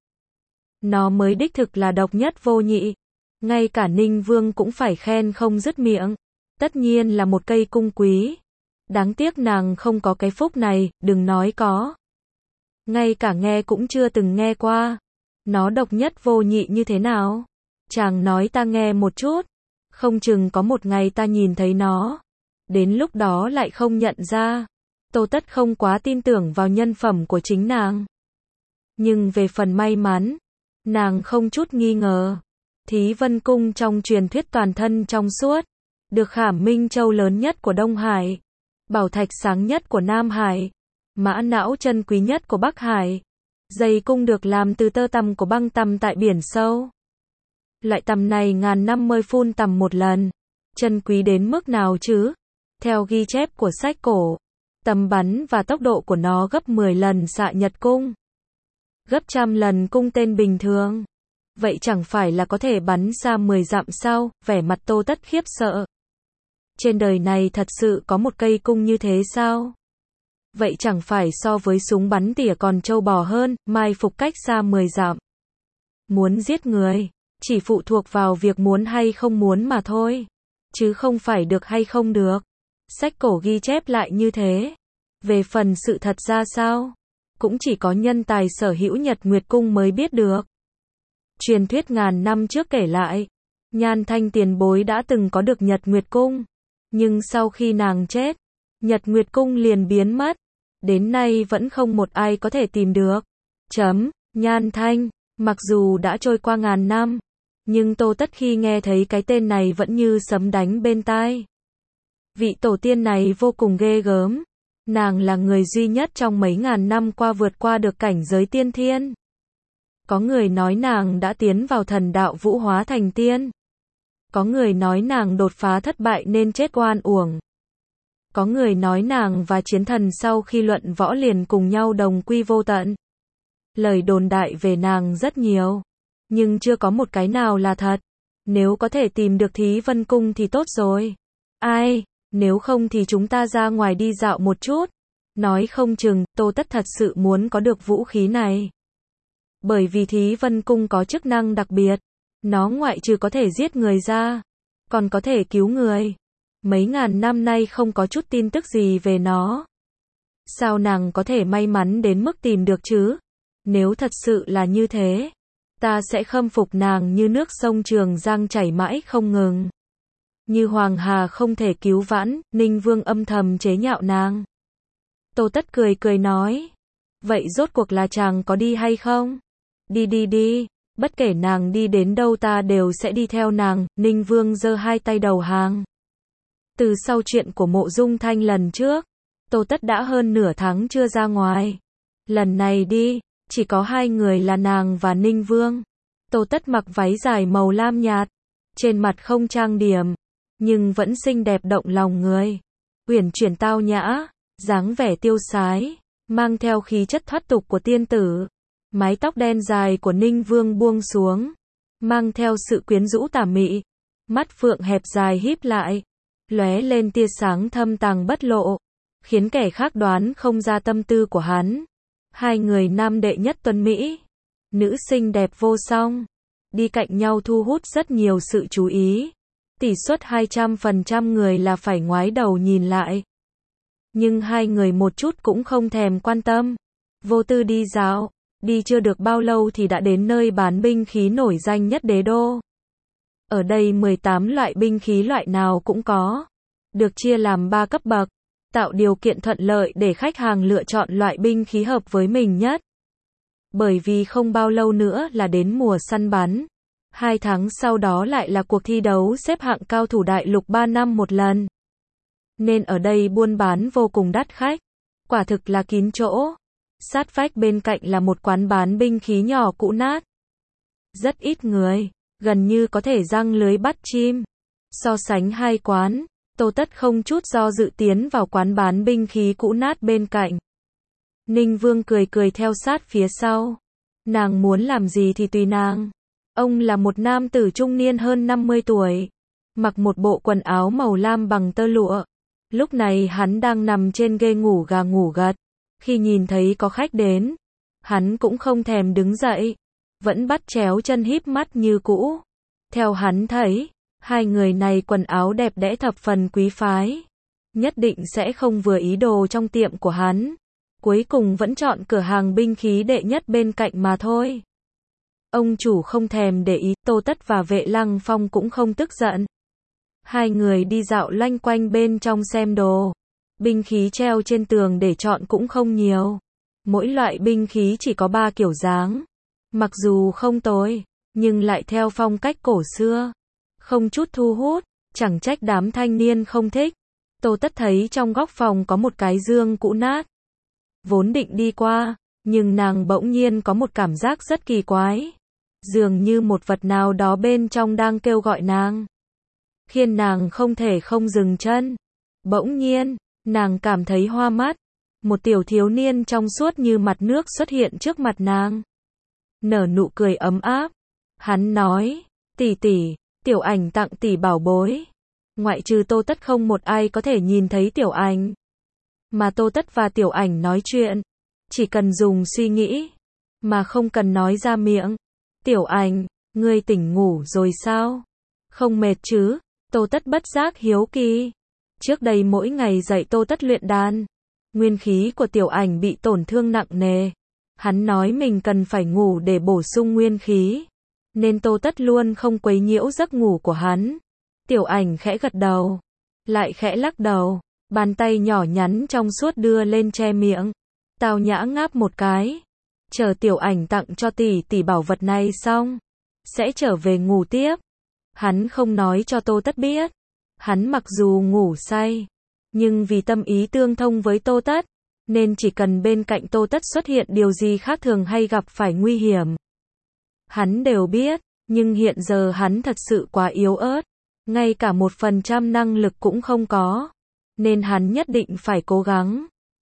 Nó mới đích thực là độc nhất vô nhị. Ngay cả Ninh Vương cũng phải khen không dứt miệng. Tất nhiên là một cây cung quý. Đáng tiếc nàng không có cái phúc này, đừng nói có. Ngay cả nghe cũng chưa từng nghe qua. Nó độc nhất vô nhị như thế nào? Chàng nói ta nghe một chút. Không chừng có một ngày ta nhìn thấy nó. Đến lúc đó lại không nhận ra. Tô Tất không quá tin tưởng vào nhân phẩm của chính nàng. Nhưng về phần may mắn, nàng không chút nghi ngờ. Thí Vân cung trong truyền thuyết toàn thân trong suốt, được Khảm Minh Châu lớn nhất của Đông Hải, bảo thạch sáng nhất của Nam Hải, mã não chân quý nhất của Bắc Hải. Dây cung được làm từ tơ tằm của băng tằm tại biển sâu. Loại tằm này ngàn năm mới phun tằm một lần. Chân quý đến mức nào chứ? Theo ghi chép của sách cổ, tầm bắn và tốc độ của nó gấp 10 lần Xạ Nhật cung, gấp 100 lần cung tên bình thường. Vậy chẳng phải là có thể bắn xa 10 dặm sao? Vẻ mặt Tô Tất khiếp sợ. Trên đời này thật sự có một cây cung như thế sao? Vậy chẳng phải so với súng bắn tỉa còn trâu bò hơn, mai phục cách xa 10 dặm. Muốn giết người, chỉ phụ thuộc vào việc muốn hay không muốn mà thôi, chứ không phải được hay không được. Sách cổ ghi chép lại như thế. Về phần sự thật ra sao, cũng chỉ có nhân tài sở hữu Nhật Nguyệt cung mới biết được. Truyền thuyết ngàn năm trước kể lại, Nhan Thanh tiền bối đã từng có được Nhật Nguyệt cung, nhưng sau khi nàng chết, Nhật Nguyệt cung liền biến mất. Đến nay vẫn không một ai có thể tìm được. Nhan Thanh, mặc dù đã trôi qua ngàn năm, nhưng Tô Tất khi nghe thấy cái tên này vẫn như sấm đánh bên tai. Vị tổ tiên này vô cùng ghê gớm. Nàng là người duy nhất trong mấy ngàn năm qua vượt qua được cảnh giới tiên thiên. Có người nói nàng đã tiến vào thần đạo vũ hóa thành tiên. Có người nói nàng đột phá thất bại nên chết oan uổng. Có người nói nàng và chiến thần sau khi luận võ liền cùng nhau đồng quy vô tận. Lời đồn đại về nàng rất nhiều, nhưng chưa có một cái nào là thật. Nếu có thể tìm được Thí Vân cung thì tốt rồi. Ai, nếu không thì chúng ta ra ngoài đi dạo một chút. Nói không chừng, Tô Tất thật sự muốn có được vũ khí này. Bởi vì Thí Vân cung có chức năng đặc biệt. Nó ngoại trừ có thể giết người ra, còn có thể cứu người. Mấy ngàn năm nay không có chút tin tức gì về nó. Sao nàng có thể may mắn đến mức tìm được chứ? Nếu thật sự là như thế, ta sẽ khâm phục nàng như nước sông Trường Giang chảy mãi không ngừng. Như Hoàng Hà không thể cứu vãn, Ninh Vương âm thầm chế nhạo nàng. Tô Tất cười cười nói. Vậy rốt cuộc là chàng có đi hay không? Đi. Bất kể nàng đi đến đâu ta đều sẽ đi theo nàng. Ninh Vương giơ hai tay đầu hàng. Từ sau chuyện của Mộ Dung Thanh lần trước, Tô Tất đã hơn nửa tháng chưa ra ngoài. Lần này đi, chỉ có hai người là nàng và Ninh Vương. Tô Tất mặc váy dài màu lam nhạt, trên mặt không trang điểm, nhưng vẫn xinh đẹp động lòng người. Uyển chuyển tao nhã, dáng vẻ tiêu sái, mang theo khí chất thoát tục của tiên tử. Mái tóc đen dài của Ninh Vương buông xuống, mang theo sự quyến rũ tà mị. Mắt phượng hẹp dài híp lại, lóe lên tia sáng thâm tàng bất lộ, khiến kẻ khác đoán không ra tâm tư của hắn. Hai người nam đệ nhất tuấn Mỹ, nữ xinh đẹp vô song, đi cạnh nhau thu hút rất nhiều sự chú ý. Tỷ suất 200% người là phải ngoái đầu nhìn lại. Nhưng hai người một chút cũng không thèm quan tâm. Vô tư đi dạo, đi chưa được bao lâu thì đã đến nơi bán binh khí nổi danh nhất đế đô. Ở đây 18 loại binh khí loại nào cũng có, được chia làm 3 cấp bậc, tạo điều kiện thuận lợi để khách hàng lựa chọn loại binh khí hợp với mình nhất. Bởi vì không bao lâu nữa là đến mùa săn bắn. 2 tháng sau đó lại là cuộc thi đấu xếp hạng cao thủ đại lục 3 năm một lần. nên ở đây buôn bán vô cùng đắt khách. Quả thực là kín chỗ. Sát vách bên cạnh là một quán bán binh khí nhỏ cũ nát. Rất ít người, gần như có thể giăng lưới bắt chim. So sánh hai quán, Tô Tất không chút do dự tiến vào quán bán binh khí cũ nát bên cạnh. Ninh Vương cười cười theo sát phía sau. Nàng muốn làm gì thì tùy nàng. Ông là một nam tử trung niên hơn 50 tuổi, mặc một bộ quần áo màu lam bằng tơ lụa. Lúc này hắn đang nằm trên ghế ngủ gà ngủ gật. Khi nhìn thấy có khách đến, hắn cũng không thèm đứng dậy, vẫn bắt chéo chân híp mắt như cũ. Theo hắn thấy, hai người này quần áo đẹp đẽ thập phần quý phái, nhất định sẽ không vừa ý đồ trong tiệm của hắn. Cuối cùng vẫn chọn cửa hàng binh khí đệ nhất bên cạnh mà thôi. Ông chủ không thèm để ý, Tô Tất và Vệ Lăng Phong cũng không tức giận. Hai người đi dạo loanh quanh bên trong xem đồ. Binh khí treo trên tường để chọn cũng không nhiều. Mỗi loại binh khí chỉ có 3 kiểu dáng. Mặc dù không tồi, nhưng lại theo phong cách cổ xưa. Không chút thu hút, chẳng trách đám thanh niên không thích. Tô Tất thấy trong góc phòng có một cái dương cũ nát. Vốn định đi qua, nhưng nàng bỗng nhiên có một cảm giác rất kỳ quái. Dường như một vật nào đó bên trong đang kêu gọi nàng, khiến nàng không thể không dừng chân. Bỗng nhiên, nàng cảm thấy hoa mắt. Một tiểu thiếu niên trong suốt như mặt nước xuất hiện trước mặt nàng. Nở nụ cười ấm áp. Hắn nói, tỷ tỷ, Tiểu Ảnh tặng tỷ bảo bối. Ngoại trừ Tô Tất không một ai có thể nhìn thấy Tiểu Ảnh. Mà Tô Tất và Tiểu Ảnh nói chuyện, chỉ cần dùng suy nghĩ, mà không cần nói ra miệng. Tiểu Ảnh, ngươi tỉnh ngủ rồi sao? Không mệt chứ? Tô Tất bất giác hiếu kỳ. Trước đây mỗi ngày dạy Tô Tất luyện đàn, nguyên khí của Tiểu Ảnh bị tổn thương nặng nề. Hắn nói mình cần phải ngủ để bổ sung nguyên khí, nên Tô Tất luôn không quấy nhiễu giấc ngủ của hắn. Tiểu Ảnh khẽ gật đầu, lại khẽ lắc đầu, bàn tay nhỏ nhắn trong suốt đưa lên che miệng, tao nhã ngáp một cái. Chờ Tiểu Ảnh tặng cho tỷ tỷ bảo vật này xong, sẽ trở về ngủ tiếp. Hắn không nói cho Tô Tất biết. Hắn mặc dù ngủ say, nhưng vì tâm ý tương thông với Tô Tất, nên chỉ cần bên cạnh Tô Tất xuất hiện điều gì khác thường hay gặp phải nguy hiểm, hắn đều biết. Nhưng hiện giờ hắn thật sự quá yếu ớt, ngay cả 1% năng lực cũng không có, nên hắn nhất định phải cố gắng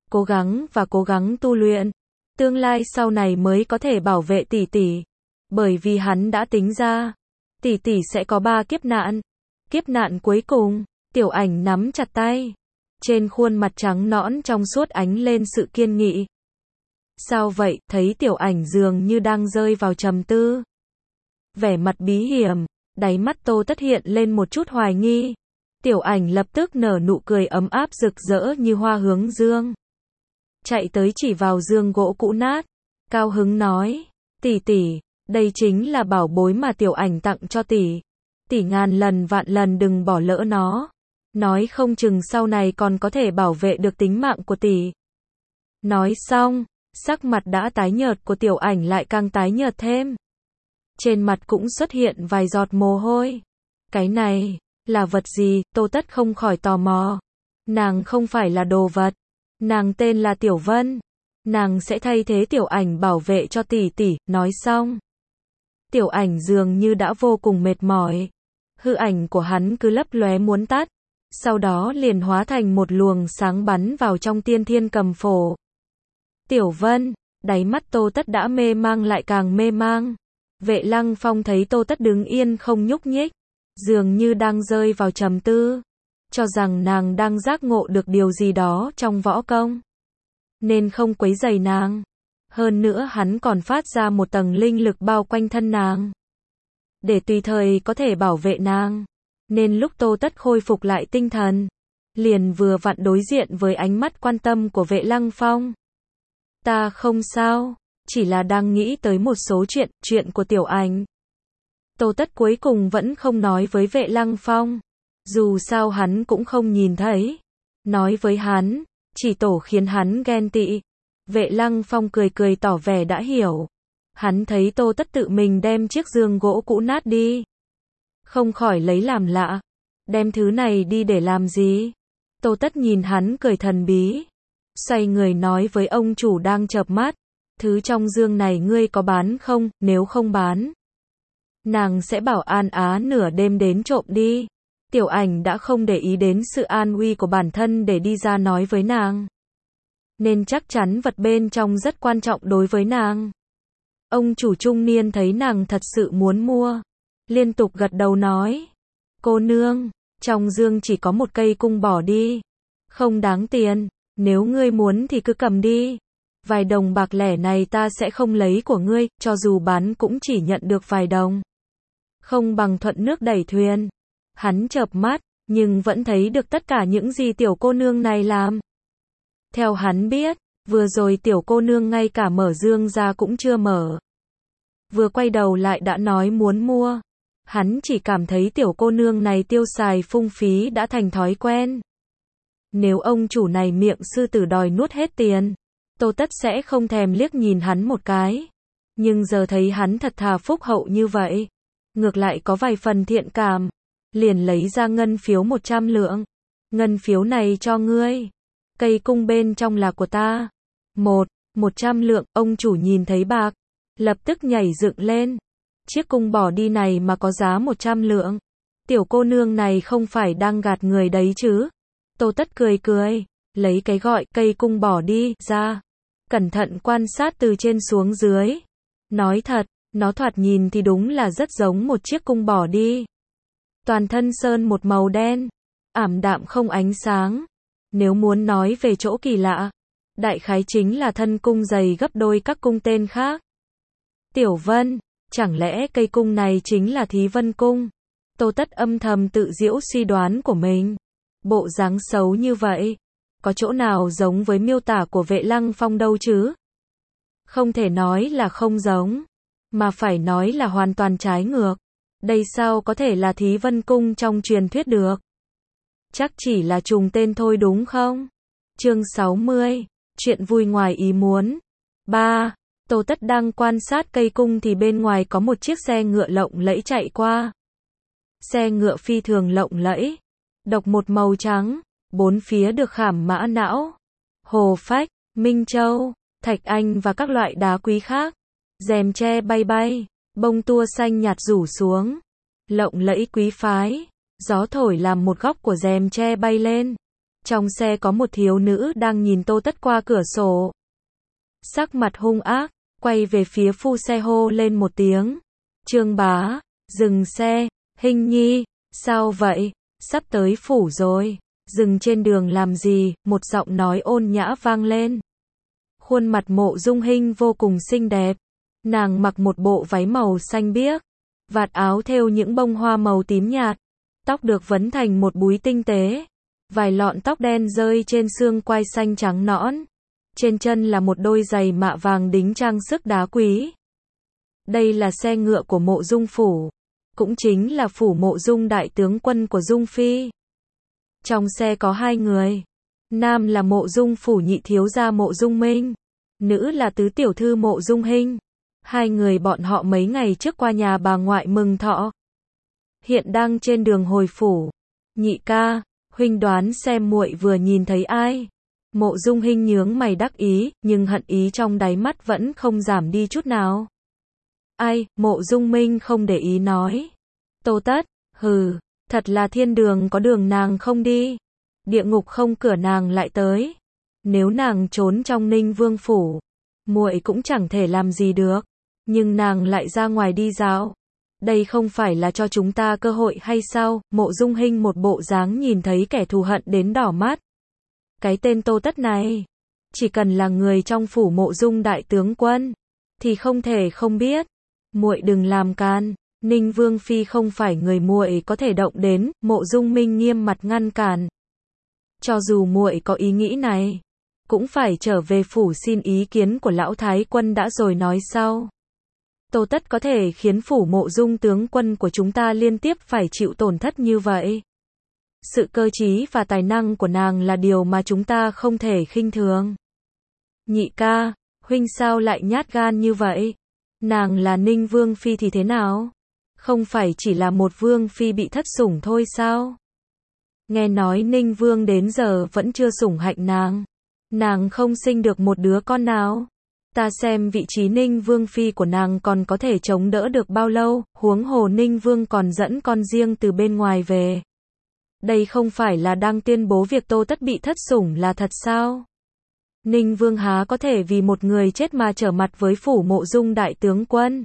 và cố gắng tu luyện, tương lai sau này mới có thể bảo vệ tỷ tỷ. Bởi vì hắn đã tính ra, tỷ tỷ sẽ có 3 kiếp nạn. Kiếp nạn cuối cùng, Tiểu Ảnh nắm chặt tay. Trên khuôn mặt trắng nõn trong suốt ánh lên sự kiên nghị. Sao vậy? Thấy Tiểu Ảnh dường như đang rơi vào trầm tư, vẻ mặt bí hiểm, đáy mắt Tô Tất hiện lên một chút hoài nghi. Tiểu Ảnh lập tức nở nụ cười ấm áp rực rỡ như hoa hướng dương. Chạy tới chỉ vào giường gỗ cũ nát, cao hứng nói, tỷ tỷ, đây chính là bảo bối mà Tiểu Ảnh tặng cho tỷ. Tỷ ngàn lần vạn lần đừng bỏ lỡ nó. Nói không chừng sau này còn có thể bảo vệ được tính mạng của tỷ. Nói xong, sắc mặt đã tái nhợt của Tiểu Ảnh lại càng tái nhợt thêm. Trên mặt cũng xuất hiện vài giọt mồ hôi. Cái này, là vật gì? Tô Tất không khỏi tò mò. Nàng không phải là đồ vật. Nàng tên là Tiểu Vân. Nàng sẽ thay thế Tiểu Ảnh bảo vệ cho tỷ tỷ. Nói xong, Tiểu Ảnh dường như đã vô cùng mệt mỏi. Hư ảnh của hắn cứ lấp lóe muốn tắt, sau đó liền hóa thành một luồng sáng bắn vào trong tiên thiên cầm phổ. Tiểu Vân, đáy mắt Tô Tất đã mê mang lại càng mê mang. Vệ Lăng Phong thấy Tô Tất đứng yên không nhúc nhích, dường như đang rơi vào trầm tư, cho rằng nàng đang giác ngộ được điều gì đó trong võ công, nên không quấy rầy nàng. Hơn nữa hắn còn phát ra một tầng linh lực bao quanh thân nàng, để tùy thời có thể bảo vệ nàng. Nên lúc Tô Tất khôi phục lại tinh thần, liền vừa vặn đối diện với ánh mắt quan tâm của Vệ Lăng Phong. Ta không sao, chỉ là đang nghĩ tới một số chuyện của Tiểu Ảnh. Tô Tất cuối cùng vẫn không nói với Vệ Lăng Phong, dù sao hắn cũng không nhìn thấy. Nói với hắn, chỉ tổ khiến hắn ghen tị. Vệ Lăng Phong cười cười tỏ vẻ đã hiểu. Hắn thấy Tô Tất tự mình đem chiếc giường gỗ cũ nát đi, không khỏi lấy làm lạ. Đem thứ này đi để làm gì? Tô Tất nhìn hắn cười thần bí. Xoay người nói với ông chủ đang chợp mắt. Thứ trong dương này ngươi có bán không, nếu không bán. Nàng sẽ bảo An Á nửa đêm đến trộm đi. Tiểu Ảnh đã không để ý đến sự an nguy của bản thân để đi ra nói với nàng. Nên chắc chắn vật bên trong rất quan trọng đối với nàng. Ông chủ trung niên thấy nàng thật sự muốn mua. Liên tục gật đầu nói. Cô nương, trong dương chỉ có một cây cung bỏ đi. Không đáng tiền, nếu ngươi muốn thì cứ cầm đi. Vài đồng bạc lẻ này ta sẽ không lấy của ngươi, cho dù bán cũng chỉ nhận được vài đồng. Không bằng thuận nước đẩy thuyền. Hắn chợp mắt, nhưng vẫn thấy được tất cả những gì tiểu cô nương này làm. Theo hắn biết, vừa rồi tiểu cô nương ngay cả mở dương ra cũng chưa mở. Vừa quay đầu lại đã nói muốn mua. Hắn chỉ cảm thấy tiểu cô nương này tiêu xài phung phí đã thành thói quen. Nếu ông chủ này miệng sư tử đòi nuốt hết tiền, Tô Tất sẽ không thèm liếc nhìn hắn một cái. Nhưng giờ thấy hắn thật thà phúc hậu như vậy, ngược lại có vài phần thiện cảm. Liền lấy ra ngân phiếu 100 lượng. Ngân phiếu này cho ngươi. Cây cung bên trong là của ta. 100 lượng, ông chủ nhìn thấy bạc. Lập tức nhảy dựng lên. Chiếc cung bỏ đi này mà có giá 100 lượng. Tiểu cô nương này không phải đang gạt người đấy chứ. Tô Tất cười cười. Lấy cái gọi cây cung bỏ đi ra. Cẩn thận quan sát từ trên xuống dưới. Nói thật, nó thoạt nhìn thì đúng là rất giống một chiếc cung bỏ đi. Toàn thân sơn một màu đen, ảm đạm không ánh sáng. Nếu muốn nói về chỗ kỳ lạ, đại khái chính là thân cung dày gấp đôi các cung tên khác. Tiểu Vân, chẳng lẽ cây cung này chính là Thí Vân cung? Tô Tất âm thầm tự giễu suy đoán của mình. Bộ dáng xấu như vậy, có chỗ nào giống với miêu tả của Vệ Lăng Phong đâu chứ? Không thể nói là không giống, mà phải nói là hoàn toàn trái ngược. Đây sao có thể là Thí Vân cung trong truyền thuyết được? Chắc chỉ là trùng tên thôi đúng không? Chương 60, chuyện vui ngoài ý muốn. 3. Tô Tất đang quan sát cây cung thì bên ngoài có một chiếc xe ngựa lộng lẫy chạy qua. Xe ngựa phi thường lộng lẫy, độc một màu trắng, bốn phía được khảm mã não, hồ phách, minh châu, thạch anh và các loại đá quý khác. Rèm tre bay bay, bông tua xanh nhạt rủ xuống, lộng lẫy quý phái. Gió thổi làm một góc của rèm tre bay lên. Trong xe có một thiếu nữ đang nhìn Tô Tất qua cửa sổ. Sắc mặt hung ác, quay về phía phu xe hô lên một tiếng. Trương bá, dừng xe. Hình nhi, sao vậy? Sắp tới phủ rồi. Dừng trên đường làm gì? Một giọng nói ôn nhã vang lên. Khuôn mặt Mộ Dung Hinh vô cùng xinh đẹp. Nàng mặc một bộ váy màu xanh biếc, vạt áo thêu những bông hoa màu tím nhạt, tóc được vấn thành một búi tinh tế, vài lọn tóc đen rơi trên xương quai xanh trắng nõn. Trên chân là một đôi giày mạ vàng đính trang sức đá quý. Đây là xe ngựa của Mộ Dung phủ, cũng chính là phủ Mộ Dung đại tướng quân của Dung phi. Trong xe có hai người, nam là Mộ Dung phủ nhị thiếu gia Mộ Dung Minh, nữ là tứ tiểu thư Mộ Dung Hinh. Hai người bọn họ mấy ngày trước qua nhà bà ngoại mừng thọ, hiện đang trên đường hồi phủ. Nhị ca, huynh đoán xem muội vừa nhìn thấy ai? Mộ Dung Hinh nhướng mày đắc ý, nhưng hận ý trong đáy mắt vẫn không giảm đi chút nào. Ai? Mộ Dung Minh không để ý nói. Tô Tất, hừ, thật là thiên đường có đường nàng không đi, địa ngục không cửa nàng lại tới. Nếu nàng trốn trong Ninh Vương phủ, muội cũng chẳng thể làm gì được, nhưng nàng lại ra ngoài đi dạo. Đây không phải là cho chúng ta cơ hội hay sao? Mộ Dung Hinh một bộ dáng nhìn thấy kẻ thù hận đến đỏ mắt. Cái tên Tô Tất này, chỉ cần là người trong phủ Mộ Dung đại tướng quân, thì không thể không biết. Muội đừng làm can, Ninh Vương phi không phải người muội có thể động đến. Mộ Dung Minh nghiêm mặt ngăn cản. Cho dù muội có ý nghĩ này, cũng phải trở về phủ xin ý kiến của lão thái quân đã rồi nói sau. Tô Tất có thể khiến phủ Mộ Dung tướng quân của chúng ta liên tiếp phải chịu tổn thất như vậy. Sự cơ trí và tài năng của nàng là điều mà chúng ta không thể khinh thường. Nhị ca, huynh sao lại nhát gan như vậy? Nàng là Ninh Vương phi thì thế nào? Không phải chỉ là một vương phi bị thất sủng thôi sao? Nghe nói Ninh Vương đến giờ vẫn chưa sủng hạnh nàng. Nàng không sinh được một đứa con nào. Ta xem vị trí Ninh Vương phi của nàng còn có thể chống đỡ được bao lâu, huống hồ Ninh Vương còn dẫn con riêng từ bên ngoài về. Đây không phải là đang tuyên bố việc Tô Tất bị thất sủng là thật sao? Ninh Vương há có thể vì một người chết mà trở mặt với Phủ Mộ Dung đại tướng quân.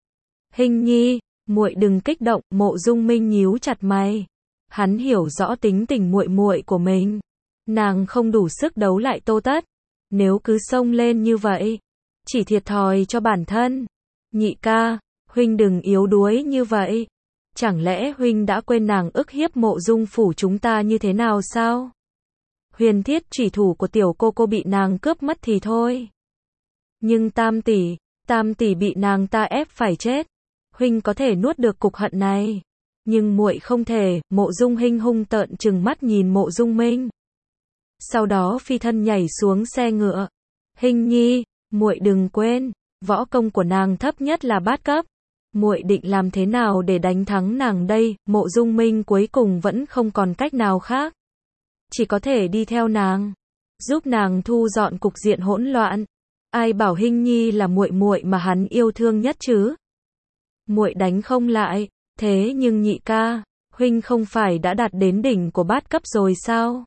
Hình nhi, muội đừng kích động, Mộ Dung Minh nhíu chặt mày. Hắn hiểu rõ tính tình muội muội của mình. Nàng không đủ sức đấu lại Tô Tất. Nếu cứ xông lên như vậy, chỉ thiệt thòi cho bản thân. Nhị ca, huynh đừng yếu đuối như vậy. Chẳng lẽ huynh đã quên nàng ức hiếp Mộ Dung phủ chúng ta như thế nào sao? Huyền thiết chỉ thủ của tiểu cô bị nàng cướp mất thì thôi. Nhưng tam tỷ bị nàng ta ép phải chết. Huynh có thể nuốt được cục hận này. Nhưng muội không thể. Mộ Dung Hinh hung tợn trừng mắt nhìn Mộ Dung Minh. Sau đó phi thân nhảy xuống xe ngựa. Hinh nhi, muội đừng quên, võ công của nàng thấp nhất là bát cấp. Muội định làm thế nào để đánh thắng nàng đây? Mộ Dung Minh cuối cùng vẫn không còn cách nào khác. Chỉ có thể đi theo nàng, giúp nàng thu dọn cục diện hỗn loạn. Ai bảo Hinh nhi là muội muội mà hắn yêu thương nhất chứ? Muội đánh không lại, thế nhưng nhị ca, huynh không phải đã đạt đến đỉnh của bát cấp rồi sao?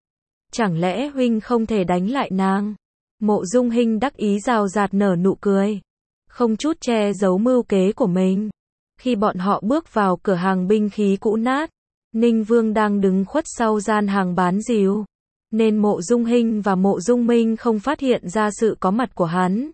Chẳng lẽ huynh không thể đánh lại nàng? Mộ Dung Hinh đắc ý rào rạt nở nụ cười, không chút che giấu mưu kế của mình. Khi bọn họ bước vào cửa hàng binh khí cũ nát, Ninh Vương đang đứng khuất sau gian hàng bán rìu, nên Mộ Dung Hinh và Mộ Dung Minh không phát hiện ra sự có mặt của hắn.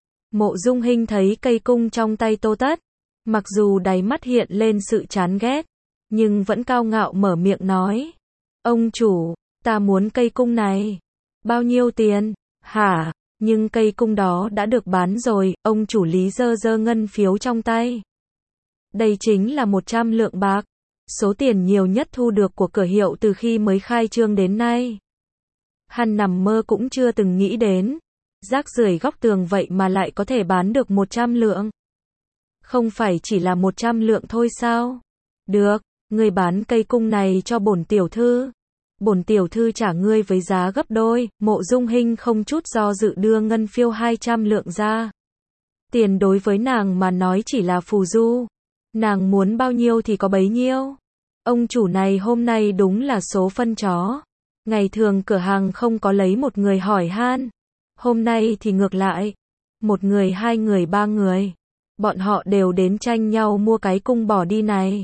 Mộ Dung Hinh thấy cây cung trong tay Tô Tất, mặc dù đáy mắt hiện lên sự chán ghét, nhưng vẫn cao ngạo mở miệng nói: "Ông chủ, ta muốn cây cung này." "Bao nhiêu tiền?" "Hả?" "Nhưng cây cung đó đã được bán rồi." Ông chủ Lý giơ ngân phiếu trong tay. Đây chính là 100 lượng bạc, số tiền nhiều nhất thu được của cửa hiệu từ khi mới khai trương đến nay. Hắn nằm mơ cũng chưa từng nghĩ đến, rác rưởi góc tường vậy mà lại có thể bán được 100 lượng. Không phải chỉ là 100 lượng thôi sao? Được, ngươi bán cây cung này cho bổn tiểu thư. Bổn tiểu thư trả ngươi với giá gấp đôi. Mộ Dung Hinh không chút do dự đưa ngân phiếu 200 lượng ra. Tiền đối với nàng mà nói chỉ là phù du. Nàng muốn bao nhiêu thì có bấy nhiêu. Ông chủ này hôm nay đúng là số phân chó. Ngày thường cửa hàng không có lấy một người hỏi han. Hôm nay thì ngược lại. Một người, hai người, ba người. Bọn họ đều đến tranh nhau mua cái cung bỏ đi này.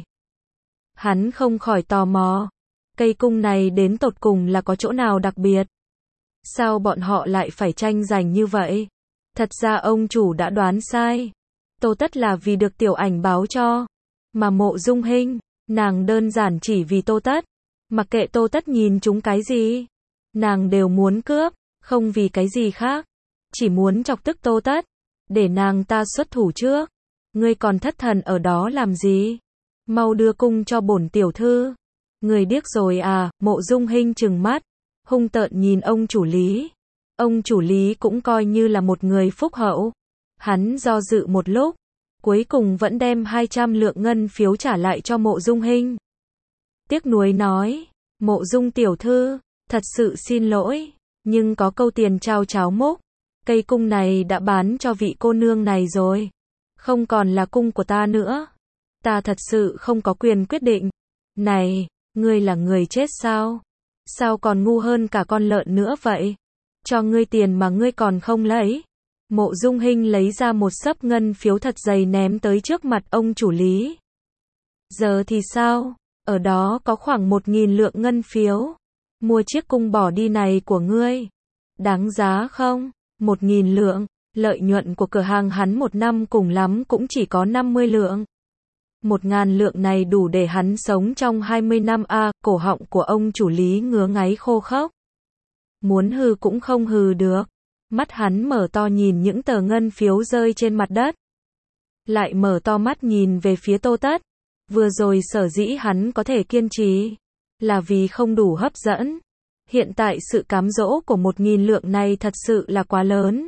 Hắn không khỏi tò mò. Cây cung này đến tột cùng là có chỗ nào đặc biệt? Sao bọn họ lại phải tranh giành như vậy? Thật ra ông chủ đã đoán sai. Tô Tất là vì được tiểu ảnh báo cho. Mà Mộ Dung Hinh, nàng đơn giản chỉ vì Tô Tất. Mặc kệ Tô Tất nhìn chúng cái gì, nàng đều muốn cướp, không vì cái gì khác. Chỉ muốn chọc tức Tô Tất, để nàng ta xuất thủ trước. Ngươi còn thất thần ở đó làm gì? Mau đưa cung cho bổn tiểu thư. Người điếc rồi à? Mộ Dung Hinh trừng mắt, hung tợn nhìn ông chủ Lý. Ông chủ Lý cũng coi như là một người phúc hậu. Hắn do dự một lúc, cuối cùng vẫn đem 200 lượng ngân phiếu trả lại cho Mộ Dung Hinh. Tiếc nuối nói: "Mộ Dung tiểu thư, thật sự xin lỗi, nhưng có câu tiền trao cháo múc. Cây cung này đã bán cho vị cô nương này rồi, không còn là cung của ta nữa. Ta thật sự không có quyền quyết định." "Này, ngươi là người chết sao? Sao còn ngu hơn cả con lợn nữa vậy? Cho ngươi tiền mà ngươi còn không lấy." Mộ Dung Hinh lấy ra một xấp ngân phiếu thật dày ném tới trước mặt ông chủ Lý. "Giờ thì sao? Ở đó có khoảng 1.000 lượng ngân phiếu. Mua chiếc cung bỏ đi này của ngươi. Đáng giá không?" 1.000 lượng, lợi nhuận của cửa hàng hắn một năm cùng lắm cũng chỉ có 50 lượng. 1.000 lượng này đủ để hắn sống trong 20 năm a. Cổ họng của ông chủ Lý ngứa ngáy khô khốc. Muốn hừ cũng không hừ được. Mắt hắn mở to nhìn những tờ ngân phiếu rơi trên mặt đất. Lại mở to mắt nhìn về phía Tô Tất. Vừa rồi sở dĩ hắn có thể kiên trì, là vì không đủ hấp dẫn. Hiện tại sự cám dỗ của 1.000 lượng này thật sự là quá lớn.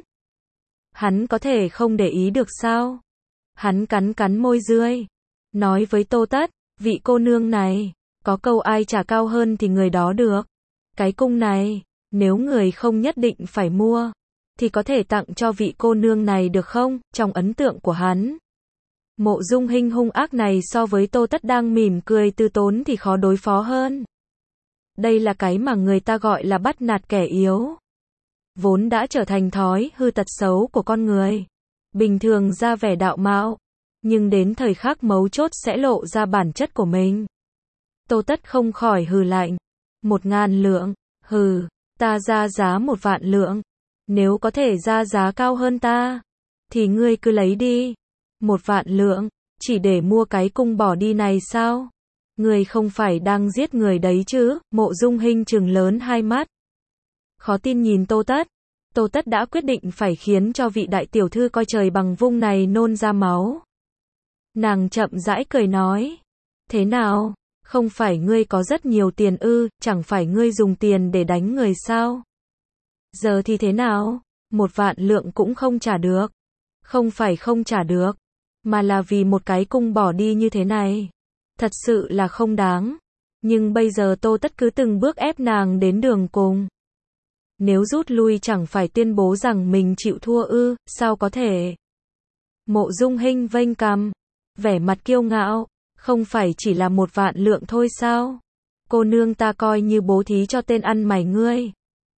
Hắn có thể không để ý được sao? Hắn cắn môi dưới, nói với Tô Tất: "Vị cô nương này, Có câu ai trả cao hơn thì người đó được. Cái cung này, nếu người không nhất định phải mua, thì có thể tặng cho vị cô nương này được không? Trong ấn tượng của hắn, Mộ Dung Hinh hung ác này so với Tô Tất đang mỉm cười từ tốn thì khó đối phó hơn. Đây là cái mà người ta gọi là bắt nạt kẻ yếu. Vốn đã trở thành thói hư tật xấu của con người. Bình thường ra vẻ đạo mạo, nhưng đến thời khắc mấu chốt sẽ lộ ra bản chất của mình. Tô Tất không khỏi hừ lạnh. 1.000 lượng, hừ, ta ra giá 1 vạn lượng. Nếu có thể ra giá cao hơn ta, thì ngươi cứ lấy đi. 1 vạn lượng, chỉ để mua cái cung bỏ đi này sao? Ngươi không phải đang giết người đấy chứ? Mộ Dung Hinh trừng lớn hai mắt. Khó tin nhìn Tô Tất. Tô Tất đã quyết định phải khiến cho vị đại tiểu thư coi trời bằng vung này nôn ra máu. Nàng chậm rãi cười nói. Thế nào? Không phải ngươi có rất nhiều tiền ư, chẳng phải ngươi dùng tiền để đánh người sao? Giờ thì thế nào? 1 vạn lượng cũng không trả được. Không phải không trả được, mà là vì một cái cung bỏ đi như thế này. Thật sự là không đáng. Nhưng bây giờ Tô Tất cứ từng bước ép nàng đến đường cùng. Nếu rút lui chẳng phải tuyên bố rằng mình chịu thua ư, sao có thể? Mộ Dung Hinh vênh cằm, vẻ mặt kiêu ngạo, không phải chỉ là 1 vạn lượng thôi sao? Cô nương ta coi như bố thí cho tên ăn mày ngươi.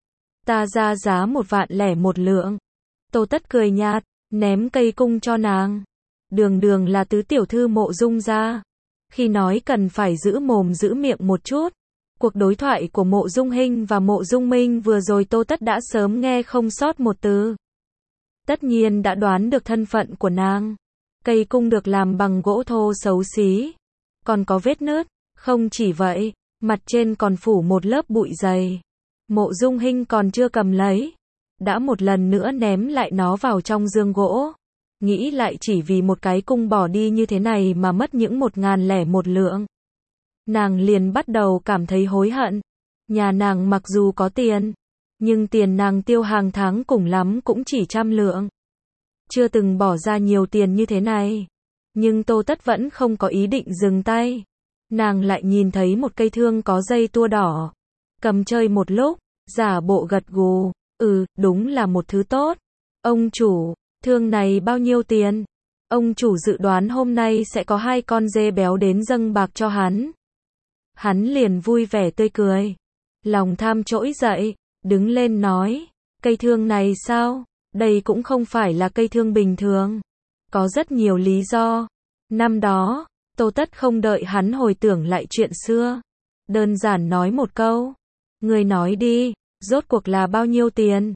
Ta ra giá 1.001 lượng. Tô Tất cười nhạt, ném cây cung cho nàng. Đường đường là tứ tiểu thư Mộ Dung gia. Khi nói cần phải giữ mồm giữ miệng một chút. Cuộc đối thoại của Mộ Dung Hinh và Mộ Dung Minh vừa rồi Tô Tất đã sớm nghe không sót một từ. Tất nhiên đã đoán được thân phận của nàng. Cây cung được làm bằng gỗ thô xấu xí, còn có vết nứt. Không chỉ vậy, mặt trên còn phủ một lớp bụi dày. Mộ Dung Hinh còn chưa cầm lấy, đã một lần nữa ném lại nó vào trong giường gỗ. Nghĩ lại chỉ vì một cái cung bỏ đi như thế này mà mất những 1.001 lượng. Nàng liền bắt đầu cảm thấy hối hận. Nhà nàng mặc dù có tiền, nhưng tiền nàng tiêu hàng tháng cùng lắm cũng chỉ 100 lượng. Chưa từng bỏ ra nhiều tiền như thế này. Nhưng Tô Tất vẫn không có ý định dừng tay. Nàng lại nhìn thấy một cây thương có dây tua đỏ. Cầm chơi một lúc, giả bộ gật gù. Đúng là một thứ tốt. Ông chủ, thương này bao nhiêu tiền? Ông chủ dự đoán hôm nay sẽ có 2 con dê béo đến dâng bạc cho hắn. Hắn liền vui vẻ tươi cười. Lòng tham trỗi dậy, đứng lên nói. Cây thương này sao? Đây cũng không phải là cây thương bình thường. Có rất nhiều lý do. Năm đó, Tô Tất không đợi hắn hồi tưởng lại chuyện xưa. Đơn giản nói một câu. Người nói đi, rốt cuộc là bao nhiêu tiền?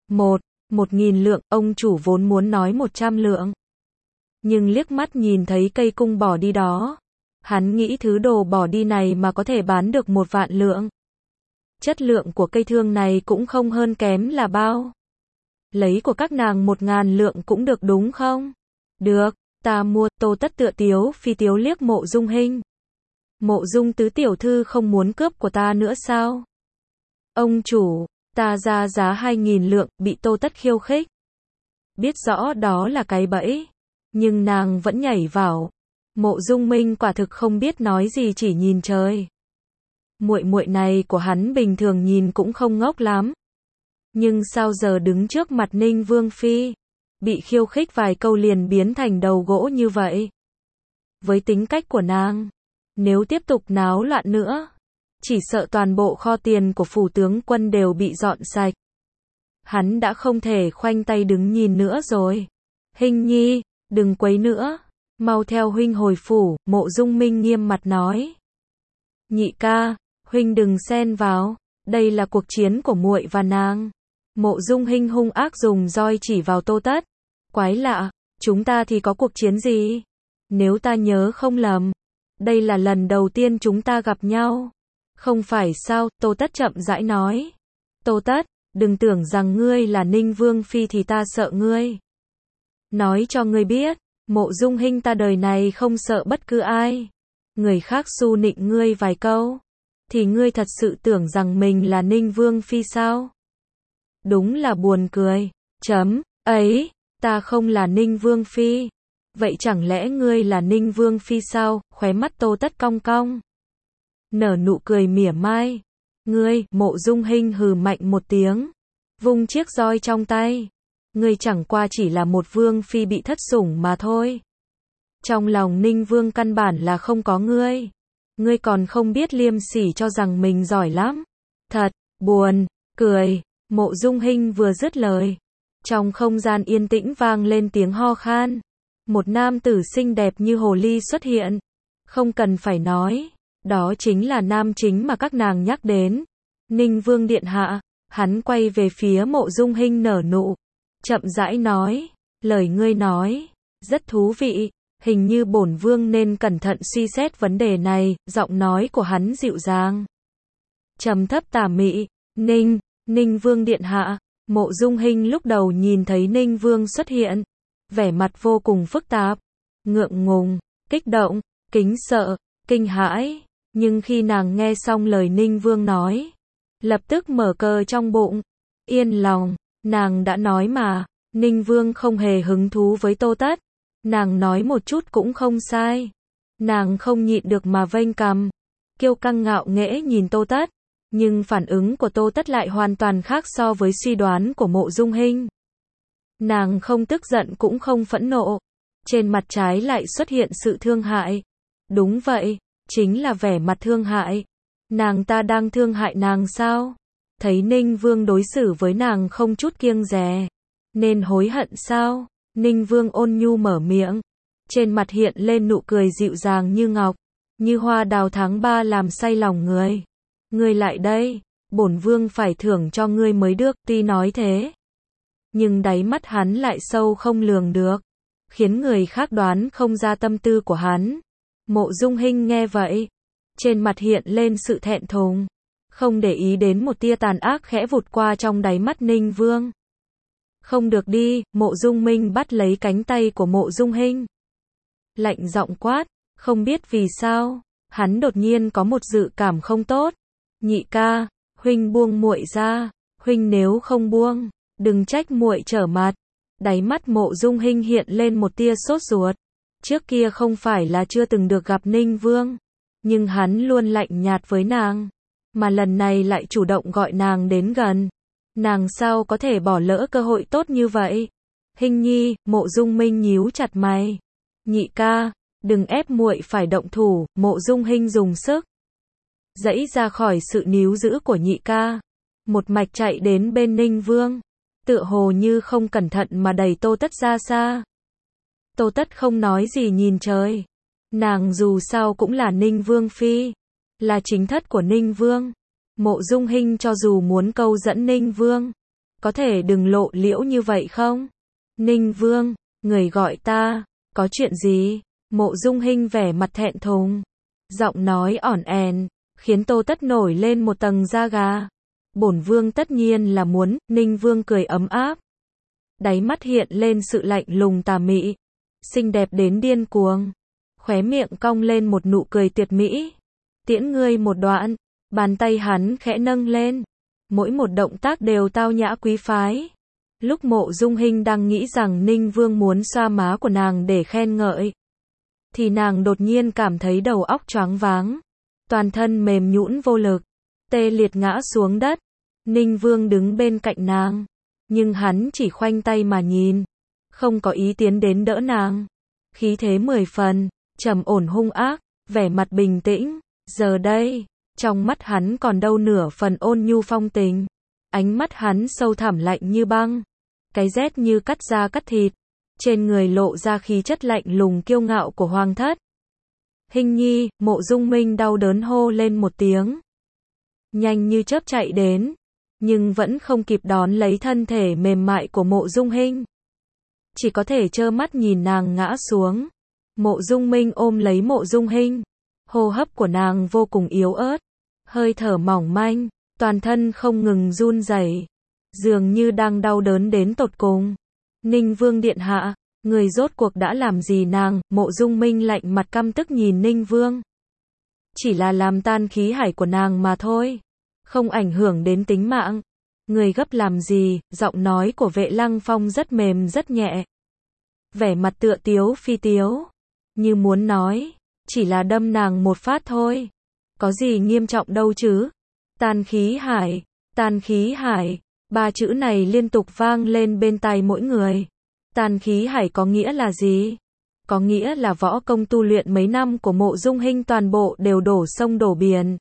1.000 lượng, ông chủ vốn muốn nói 100 lượng. Nhưng liếc mắt nhìn thấy cây cung bỏ đi đó. Hắn nghĩ thứ đồ bỏ đi này mà có thể bán được 1 vạn lượng. Chất lượng của cây thương này cũng không hơn kém là bao. Lấy của các nàng 1.000 lượng cũng được đúng không? Được, ta mua. Tô Tất tựa tiếu phi tiếu liếc Mộ Dung Hinh. Mộ Dung tứ tiểu thư không muốn cướp của ta nữa sao? Ông chủ, ta ra giá 2.000 lượng, bị Tô Tất khiêu khích. Biết rõ đó là cái bẫy, nhưng nàng vẫn nhảy vào. Mộ Dung Minh quả thực không biết nói gì, chỉ nhìn trời. Muội muội này của hắn bình thường nhìn cũng không ngốc lắm. Nhưng sao giờ đứng trước mặt Ninh Vương Phi, bị khiêu khích vài câu liền biến thành đầu gỗ như vậy? Với tính cách của nàng, nếu tiếp tục náo loạn nữa, chỉ sợ toàn bộ kho tiền của phủ tướng quân đều bị dọn sạch. Hắn đã không thể khoanh tay đứng nhìn nữa rồi. Hinh nhi, đừng quấy nữa, mau theo huynh hồi phủ. Mộ Dung Minh nghiêm mặt nói. Nhị ca, huynh đừng xen vào, đây là cuộc chiến của muội và nàng. Mộ Dung Hinh hung ác dùng roi chỉ vào Tô Tất. Quái lạ, chúng ta thì có cuộc chiến gì? Nếu ta nhớ không lầm, đây là lần đầu tiên chúng ta gặp nhau. Không phải sao? Tô Tất chậm rãi nói. Tô Tất, đừng tưởng rằng ngươi là Ninh Vương Phi thì ta sợ ngươi. Nói cho ngươi biết, Mộ Dung Hinh ta đời này không sợ bất cứ ai. Người khác xu nịnh ngươi vài câu, thì ngươi thật sự tưởng rằng mình là Ninh Vương Phi sao? Đúng là buồn cười. Ấy, ta không là Ninh Vương Phi. Vậy chẳng lẽ ngươi là Ninh Vương Phi sao? Khóe mắt Tô Tất cong cong. nở nụ cười mỉa mai. Ngươi, Mộ Dung Hinh hừ mạnh một tiếng, vung chiếc roi trong tay. Ngươi chẳng qua chỉ là một vương phi bị thất sủng mà thôi. Trong lòng Ninh Vương căn bản là không có ngươi. Ngươi còn không biết liêm sỉ cho rằng mình giỏi lắm. Thật, buồn, cười. Mộ Dung Hinh vừa dứt lời. Trong không gian yên tĩnh vang lên tiếng ho khan. Một nam tử xinh đẹp như hồ ly xuất hiện. Không cần phải nói. Đó chính là nam chính mà các nàng nhắc đến. Ninh Vương điện hạ. Hắn quay về phía Mộ Dung Hinh nở nụ. Chậm rãi nói. Lời ngươi nói. Rất thú vị. Hình như bổn vương nên cẩn thận suy xét vấn đề này. Giọng nói của hắn dịu dàng, trầm thấp tà mị. Ninh Vương điện hạ. Mộ Dung Hinh lúc đầu nhìn thấy Ninh Vương xuất hiện, vẻ mặt vô cùng phức tạp, ngượng ngùng, kích động, kính sợ, kinh hãi. Nhưng khi nàng nghe xong lời Ninh Vương nói, lập tức mở cờ trong bụng, yên lòng. Nàng đã nói mà, Ninh Vương không hề hứng thú với Tô Tất. Nàng nói một chút cũng không sai. Nàng không nhịn được mà vênh cằm, kiêu căng ngạo nghễ nhìn Tô Tất. Nhưng phản ứng của Tô Tất lại hoàn toàn khác so với suy đoán của Mộ Dung Hinh. Nàng không tức giận cũng không phẫn nộ. Trên mặt trái lại xuất hiện sự thương hại. Đúng vậy, chính là vẻ mặt thương hại. Nàng ta đang thương hại nàng sao? Thấy Ninh Vương đối xử với nàng không chút kiêng dè, nên hối hận sao? Ninh Vương ôn nhu mở miệng. Trên mặt hiện lên nụ cười dịu dàng như ngọc, như hoa đào tháng 3 làm say lòng người. Ngươi lại đây, bổn vương phải thưởng cho ngươi mới được. Tuy nói thế, nhưng đáy mắt hắn lại sâu không lường được, khiến người khác đoán không ra tâm tư của hắn. Mộ Dung Hinh nghe vậy, trên mặt hiện lên sự thẹn thùng, không để ý đến một tia tàn ác khẽ vụt qua trong đáy mắt Ninh Vương. Không được đi. Mộ Dung Minh bắt lấy cánh tay của Mộ Dung Hinh, lạnh giọng quát. Không biết vì sao, hắn đột nhiên có một dự cảm không tốt. Nhị ca, huynh buông muội ra. Huynh nếu không buông, đừng trách muội trở mặt. Đáy mắt Mộ Dung Hinh hiện lên một tia sốt ruột. Trước kia không phải là chưa từng được gặp Ninh Vương, nhưng hắn luôn lạnh nhạt với nàng, mà lần này lại chủ động gọi nàng đến gần. Nàng sao có thể bỏ lỡ cơ hội tốt như vậy? Hinh nhi. Mộ Dung Minh nhíu chặt mày. Nhị ca, đừng ép muội phải động thủ. Mộ Dung Hinh dùng sức giãy ra khỏi sự níu giữ của nhị ca, một mạch chạy đến bên Ninh Vương, tựa hồ như không cẩn thận mà đẩy Tô Tất ra xa. Tô Tất không nói gì nhìn trời. Nàng dù sao cũng là Ninh Vương phi, là chính thất của Ninh Vương. Mộ Dung Hinh cho dù muốn câu dẫn Ninh Vương, có thể đừng lộ liễu như vậy không? Ninh Vương, người gọi ta, có chuyện gì? Mộ Dung Hinh vẻ mặt thẹn thùng, giọng nói ỏn ẻn, khiến Tô Tất nổi lên một tầng da gà. Bổn vương tất nhiên là muốn. Ninh Vương cười ấm áp, đáy mắt hiện lên sự lạnh lùng tà mị, xinh đẹp đến điên cuồng, khóe miệng cong lên một nụ cười tuyệt mỹ. Tiễn ngươi một đoạn. Bàn tay hắn khẽ nâng lên, mỗi một động tác đều tao nhã quý phái. Lúc Mộ Dung Hinh đang nghĩ rằng Ninh Vương muốn xoa má của nàng để khen ngợi, thì nàng đột nhiên cảm thấy đầu óc choáng váng, toàn thân mềm nhũn vô lực, tê liệt ngã xuống đất. Ninh Vương đứng bên cạnh nàng, nhưng hắn chỉ khoanh tay mà nhìn, không có ý tiến đến đỡ nàng. Khí thế 10 phần, trầm ổn hung ác, vẻ mặt bình tĩnh. Giờ đây, trong mắt hắn còn đâu nửa phần ôn nhu phong tình. Ánh mắt hắn sâu thẳm lạnh như băng, cái rét như cắt da cắt thịt, trên người lộ ra khí chất lạnh lùng kiêu ngạo của hoàng thất. Hinh nhi. Mộ Dung Minh đau đớn hô lên một tiếng, nhanh như chớp chạy đến, nhưng vẫn không kịp đón lấy thân thể mềm mại của Mộ Dung Hinh, chỉ có thể trơ mắt nhìn nàng ngã xuống. Mộ Dung Minh ôm lấy Mộ Dung Hinh, hô hấp của nàng vô cùng yếu ớt, hơi thở mỏng manh, toàn thân không ngừng run rẩy, dường như đang đau đớn đến tột cùng. Ninh Vương điện hạ, người rốt cuộc đã làm gì nàng? Mộ Dung Minh lạnh mặt căm tức nhìn Ninh Vương. Chỉ là làm tan khí hải của nàng mà thôi, không ảnh hưởng đến tính mạng. Người gấp làm gì? Giọng nói của Vệ Lăng Phong rất mềm rất nhẹ, vẻ mặt tựa tiếu phi tiếu, như muốn nói, chỉ là đâm nàng một phát thôi. Có gì nghiêm trọng đâu chứ? Tàn khí hải, ba chữ này liên tục vang lên bên tai mỗi người. Tàn khí hải có nghĩa là gì? Có nghĩa là võ công tu luyện mấy năm của Mộ Dung Hinh toàn bộ đều đổ sông đổ biển.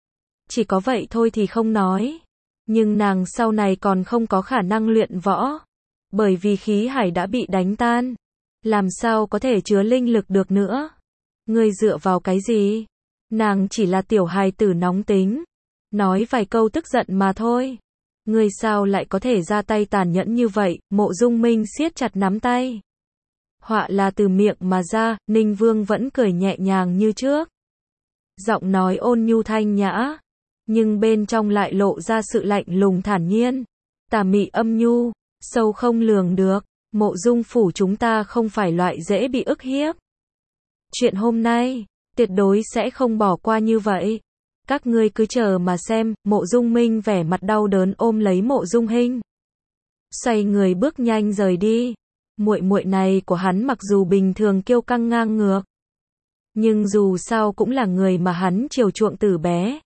Chỉ có vậy thôi thì không nói. Nhưng nàng sau này còn không có khả năng luyện võ. Bởi vì khí hải đã bị đánh tan. Làm sao có thể chứa linh lực được nữa? Ngươi dựa vào cái gì? Nàng chỉ là tiểu hài tử nóng tính. Nói vài câu tức giận mà thôi. Ngươi sao lại có thể ra tay tàn nhẫn như vậy? Mộ Dung Minh siết chặt nắm tay. Họa là từ miệng mà ra, Ninh Vương vẫn cười nhẹ nhàng như trước. Giọng nói ôn nhu thanh nhã, nhưng bên trong lại lộ ra sự lạnh lùng thản nhiên, tà mị âm nhu, sâu không lường được. Mộ Dung phủ chúng ta không phải loại dễ bị ức hiếp. Chuyện hôm nay, tuyệt đối sẽ không bỏ qua như vậy. Các ngươi cứ chờ mà xem. Mộ Dung Minh vẻ mặt đau đớn ôm lấy Mộ Dung Hinh, xoay người bước nhanh rời đi. Muội muội này của hắn mặc dù bình thường kiêu căng ngang ngược, nhưng dù sao cũng là người mà hắn chiều chuộng từ bé.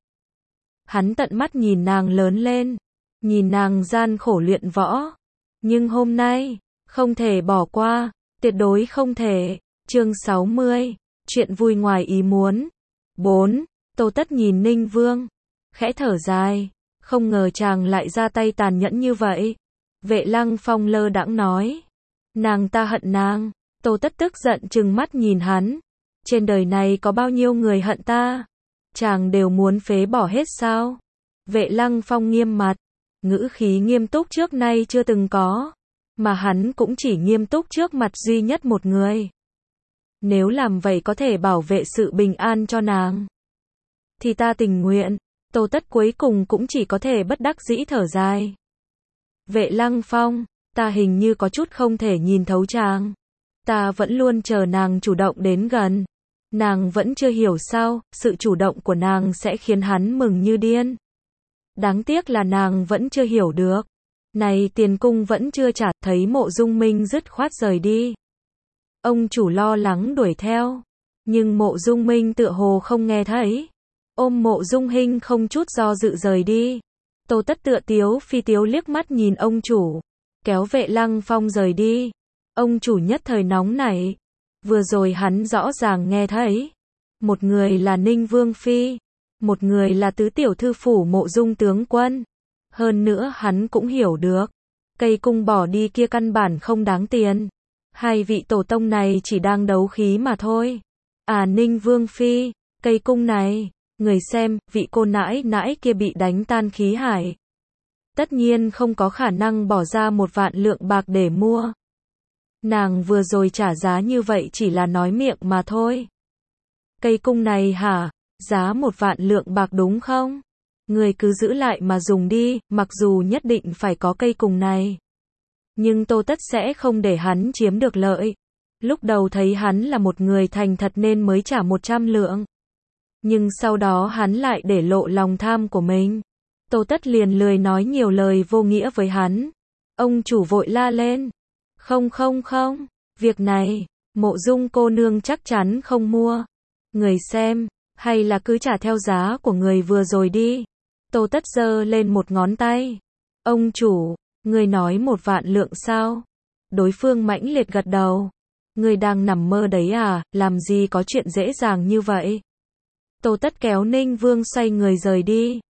Hắn tận mắt nhìn nàng lớn lên, nhìn nàng gian khổ luyện võ. Nhưng hôm nay, không thể bỏ qua, tuyệt đối không thể. Chương 60, chuyện vui ngoài ý muốn. 4. Tô Tất nhìn Ninh Vương, khẽ thở dài, không ngờ chàng lại ra tay tàn nhẫn như vậy. Vệ Lăng Phong lơ đãng nói, nàng ta hận nàng. Tô Tất tức giận trừng mắt nhìn hắn, trên đời này có bao nhiêu người hận ta, chàng đều muốn phế bỏ hết sao? Vệ Lăng Phong nghiêm mặt, ngữ khí nghiêm túc trước nay chưa từng có, mà hắn cũng chỉ nghiêm túc trước mặt duy nhất một người. Nếu làm vậy có thể bảo vệ sự bình an cho nàng, thì ta tình nguyện. Tô Tất cuối cùng cũng chỉ có thể bất đắc dĩ thở dài. Vệ Lăng Phong, ta hình như có chút không thể nhìn thấu chàng. Ta vẫn luôn chờ nàng chủ động đến gần. Nàng vẫn chưa hiểu sao, sự chủ động của nàng sẽ khiến hắn mừng như điên. Đáng tiếc là nàng vẫn chưa hiểu được. Này tiền cung vẫn chưa trả. Thấy Mộ Dung Minh dứt khoát rời đi, ông chủ lo lắng đuổi theo, nhưng Mộ Dung Minh tựa hồ không nghe thấy, ôm Mộ Dung Hinh không chút do dự rời đi. Tô Tất tựa tiếu phi tiếu liếc mắt nhìn ông chủ, kéo Vệ Lăng Phong rời đi. Ông chủ nhất thời nóng nảy. Vừa rồi hắn rõ ràng nghe thấy, một người là Ninh Vương phi, một người là tứ tiểu thư phủ Mộ Dung tướng quân. Hơn nữa hắn cũng hiểu được, cây cung bỏ đi kia căn bản không đáng tiền. Hai vị tổ tông này chỉ đang đấu khí mà thôi. À Ninh Vương phi, cây cung này, người xem, vị cô nãi nãi kia bị đánh tan khí hải. Tất nhiên không có khả năng bỏ ra 1 vạn lượng bạc để mua. Nàng vừa rồi trả giá như vậy chỉ là nói miệng mà thôi. Cây cung này hả? Giá 1 vạn lượng bạc đúng không? Người cứ giữ lại mà dùng đi, mặc dù nhất định phải có cây cung này. Nhưng Tô Tất sẽ không để hắn chiếm được lợi. Lúc đầu thấy hắn là một người thành thật nên mới trả 100 lượng. Nhưng sau đó hắn lại để lộ lòng tham của mình. Tô Tất liền lười nói nhiều lời vô nghĩa với hắn. Ông chủ vội la lên. Không, việc này, Mộ Dung cô nương chắc chắn không mua. Người xem, hay là cứ trả theo giá của người vừa rồi đi. Tô Tất giơ lên một ngón tay. Ông chủ, người nói 1 vạn lượng sao? Đối phương mãnh liệt gật đầu. Người đang nằm mơ đấy à, làm gì có chuyện dễ dàng như vậy? Tô Tất kéo Ninh Vương xoay người rời đi.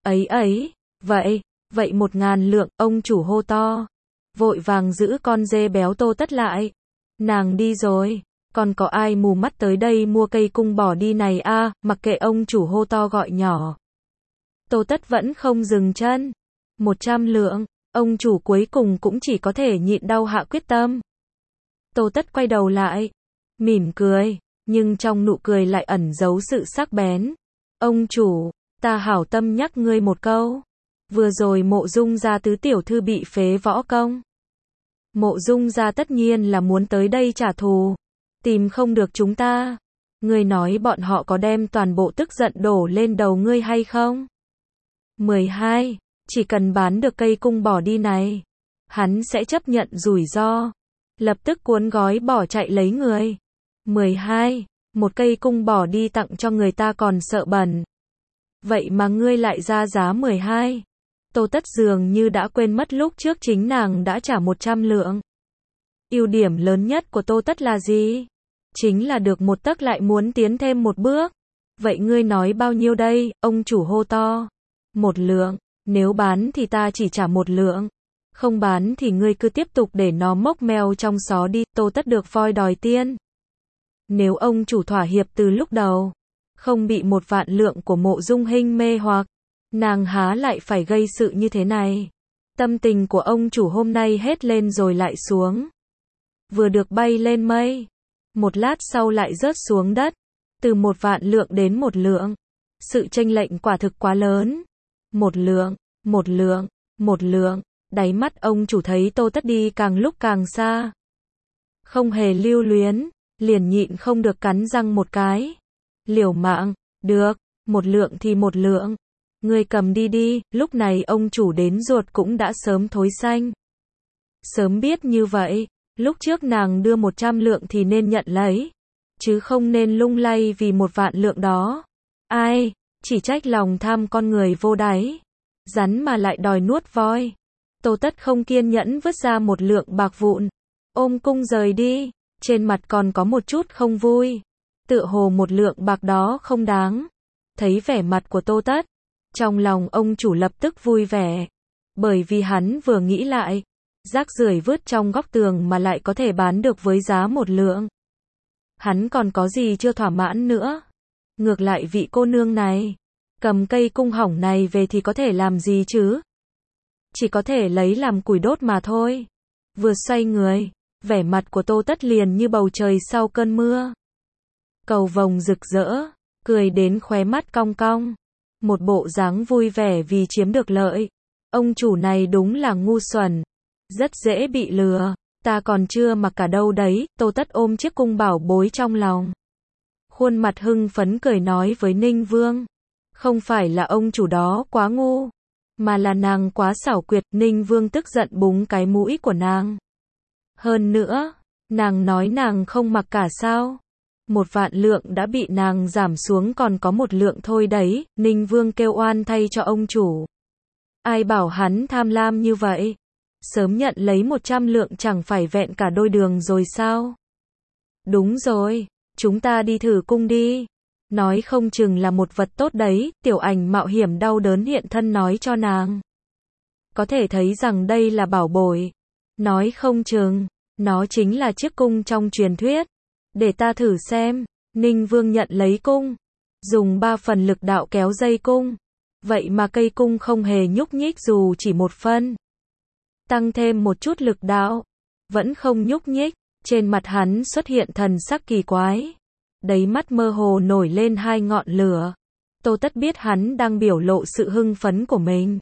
Vậy 1000 lượng, ông chủ hô to. Vội vàng giữ con dê béo Tô Tất lại. Nàng đi rồi, còn có ai mù mắt tới đây mua cây cung bỏ đi này à? Mặc kệ ông chủ hô to gọi nhỏ, Tô Tất vẫn không dừng chân. 100 lượng, ông chủ cuối cùng cũng chỉ có thể nhịn đau hạ quyết tâm. Tô Tất quay đầu lại, mỉm cười, nhưng trong nụ cười lại ẩn giấu sự sắc bén. Ông chủ, ta hảo tâm nhắc ngươi một câu. Vừa rồi Mộ Dung gia tứ tiểu thư bị phế võ công. Mộ Dung gia tất nhiên là muốn tới đây trả thù. Tìm không được chúng ta. Ngươi nói bọn họ có đem toàn bộ tức giận đổ lên đầu ngươi hay không? 12. Chỉ cần bán được cây cung bỏ đi này, hắn sẽ chấp nhận rủi ro. Lập tức cuốn gói bỏ chạy lấy người. 12. Một cây cung bỏ đi tặng cho người ta còn sợ bẩn. Vậy mà ngươi lại ra giá 12. Tô Tất dường như đã quên mất lúc trước chính nàng đã trả 100 lượng. Ưu điểm lớn nhất của Tô Tất là gì? Chính là được một tấc lại muốn tiến thêm một bước. Vậy ngươi nói bao nhiêu đây? Ông chủ hô to. 1 lượng, nếu bán thì ta chỉ trả 1 lượng. Không bán thì ngươi cứ tiếp tục để nó mốc meo trong xó đi. Tô Tất được voi đòi tiên. Nếu ông chủ thỏa hiệp từ lúc đầu, không bị 1 vạn lượng của Mộ Dung Hinh mê hoặc, nàng há lại phải gây sự như thế này. Tâm tình của ông chủ hôm nay hết lên rồi lại xuống. Vừa được bay lên mây, một lát sau lại rớt xuống đất. Từ 1 vạn lượng đến 1 lượng. Sự chênh lệch quả thực quá lớn. 1 lượng, 1 lượng, 1 lượng. Đáy mắt ông chủ thấy Tô Tất đi càng lúc càng xa. Không hề lưu luyến, liền nhịn không được cắn răng một cái. Liều mạng, được, 1 lượng thì 1 lượng. Ngươi cầm đi đi. Lúc này ông chủ đến ruột cũng đã sớm thối xanh. Sớm biết như vậy, lúc trước nàng đưa 100 lượng thì nên nhận lấy, chứ không nên lung lay vì 1 vạn lượng đó. Ai, chỉ trách lòng tham con người vô đáy. Rắn mà lại đòi nuốt voi. Tô Tất không kiên nhẫn vứt ra 1 lượng bạc vụn, ôm cung rời đi, trên mặt còn có một chút không vui. Tựa hồ 1 lượng bạc đó không đáng. Thấy vẻ mặt của Tô Tất, trong lòng ông chủ lập tức vui vẻ. Bởi vì hắn vừa nghĩ lại, rác rưởi vứt trong góc tường mà lại có thể bán được với giá 1 lượng. Hắn còn có gì chưa thỏa mãn nữa. Ngược lại vị cô nương này, cầm cây cung hỏng này về thì có thể làm gì chứ? Chỉ có thể lấy làm củi đốt mà thôi. Vừa xoay người, vẻ mặt của Tô Tất liền như bầu trời sau cơn mưa. Cầu vồng rực rỡ, cười đến khóe mắt cong cong. Một bộ dáng vui vẻ vì chiếm được lợi. Ông chủ này đúng là ngu xuẩn. Rất dễ bị lừa. Ta còn chưa mặc cả đâu đấy. Tô Tất ôm chiếc cung bảo bối trong lòng. Khuôn mặt hưng phấn cười nói với Ninh Vương. Không phải là ông chủ đó quá ngu, mà là nàng quá xảo quyệt. Ninh Vương tức giận búng cái mũi của nàng. Hơn nữa, nàng nói nàng không mặc cả sao? 1 vạn lượng đã bị nàng giảm xuống còn có 1 lượng thôi đấy. Ninh Vương kêu oan thay cho ông chủ. Ai bảo hắn tham lam như vậy? Sớm nhận lấy 100 lượng chẳng phải vẹn cả đôi đường rồi sao? Đúng rồi, chúng ta đi thử cung đi. Nói không chừng là một vật tốt đấy. Tiểu Ảnh mạo hiểm đau đớn hiện thân nói cho nàng. Có thể thấy rằng đây là bảo bối. Nói không chừng, nó chính là chiếc cung trong truyền thuyết. Để ta thử xem. Ninh Vương nhận lấy cung, dùng 3 phần lực đạo kéo dây cung. Vậy mà cây cung không hề nhúc nhích dù chỉ 1 phân. Tăng thêm một chút lực đạo, vẫn không nhúc nhích. Trên mặt hắn xuất hiện thần sắc kỳ quái. Đáy mắt mơ hồ nổi lên 2 ngọn lửa. Tô Tất biết hắn đang biểu lộ sự hưng phấn của mình.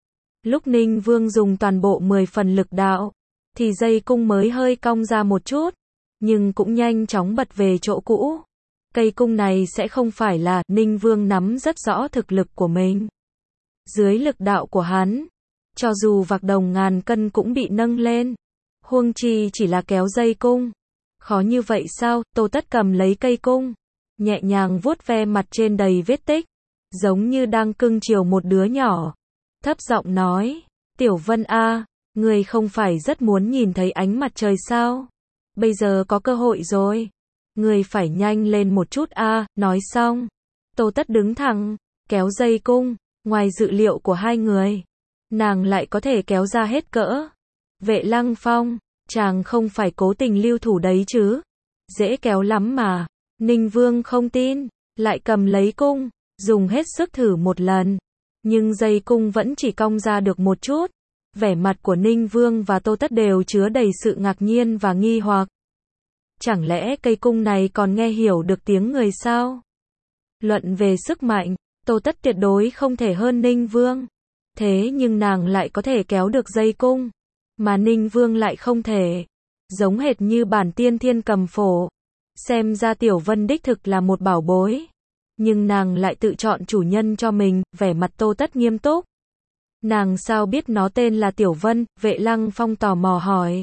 Lúc Ninh Vương dùng toàn bộ 10 phần lực đạo, thì dây cung mới hơi cong ra một chút, nhưng cũng nhanh chóng bật về chỗ cũ. Cây cung này sẽ không phải là. Ninh Vương nắm rất rõ thực lực của mình. Dưới lực đạo của hắn, cho dù vạc đồng ngàn cân cũng bị nâng lên. Huống chi chỉ là kéo dây cung. Khó như vậy sao? Tô Tất cầm lấy cây cung, nhẹ nhàng vuốt ve mặt trên đầy vết tích, giống như đang cưng chiều một đứa nhỏ. Thấp giọng nói, Tiểu Vân a, ngươi không phải rất muốn nhìn thấy ánh mặt trời sao? Bây giờ có cơ hội rồi. Ngươi phải nhanh lên một chút a. Nói xong, Tô Tất đứng thẳng, kéo dây cung. Ngoài dự liệu của hai người, nàng lại có thể kéo ra hết cỡ. Vệ Lăng Phong, chàng không phải cố tình lưu thủ đấy chứ? Dễ kéo lắm mà. Ninh Vương không tin, lại cầm lấy cung, dùng hết sức thử một lần. Nhưng dây cung vẫn chỉ cong ra được một chút. Vẻ mặt của Ninh Vương và Tô Tất đều chứa đầy sự ngạc nhiên và nghi hoặc. Chẳng lẽ cây cung này còn nghe hiểu được tiếng người sao? Luận về sức mạnh, Tô Tất tuyệt đối không thể hơn Ninh Vương. Thế nhưng nàng lại có thể kéo được dây cung, mà Ninh Vương lại không thể. Giống hệt như bản tiên thiên cầm phổ. Xem ra Tiểu Vân đích thực là một bảo bối. Nhưng nàng lại tự chọn chủ nhân cho mình. Vẻ mặt Tô Tất nghiêm túc. Nàng sao biết nó tên là Tiểu Vân? Vệ Lăng Phong tò mò hỏi.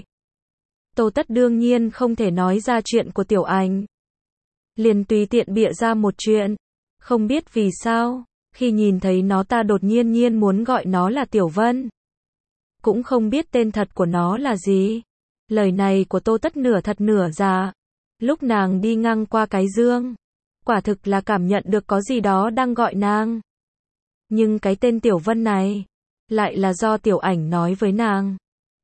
Tô Tất đương nhiên không thể nói ra chuyện của Tiểu Ảnh. Liền tùy tiện bịa ra một chuyện. Không biết vì sao, Khi nhìn thấy nó ta đột nhiên muốn gọi nó là Tiểu Vân. Cũng không biết tên thật của nó là gì. Lời này của Tô Tất nửa thật nửa giả. Lúc nàng đi ngang qua cái giường, quả thực là cảm nhận được có gì đó đang gọi nàng. Nhưng cái tên Tiểu Vân này, lại là do Tiểu Ảnh nói với nàng.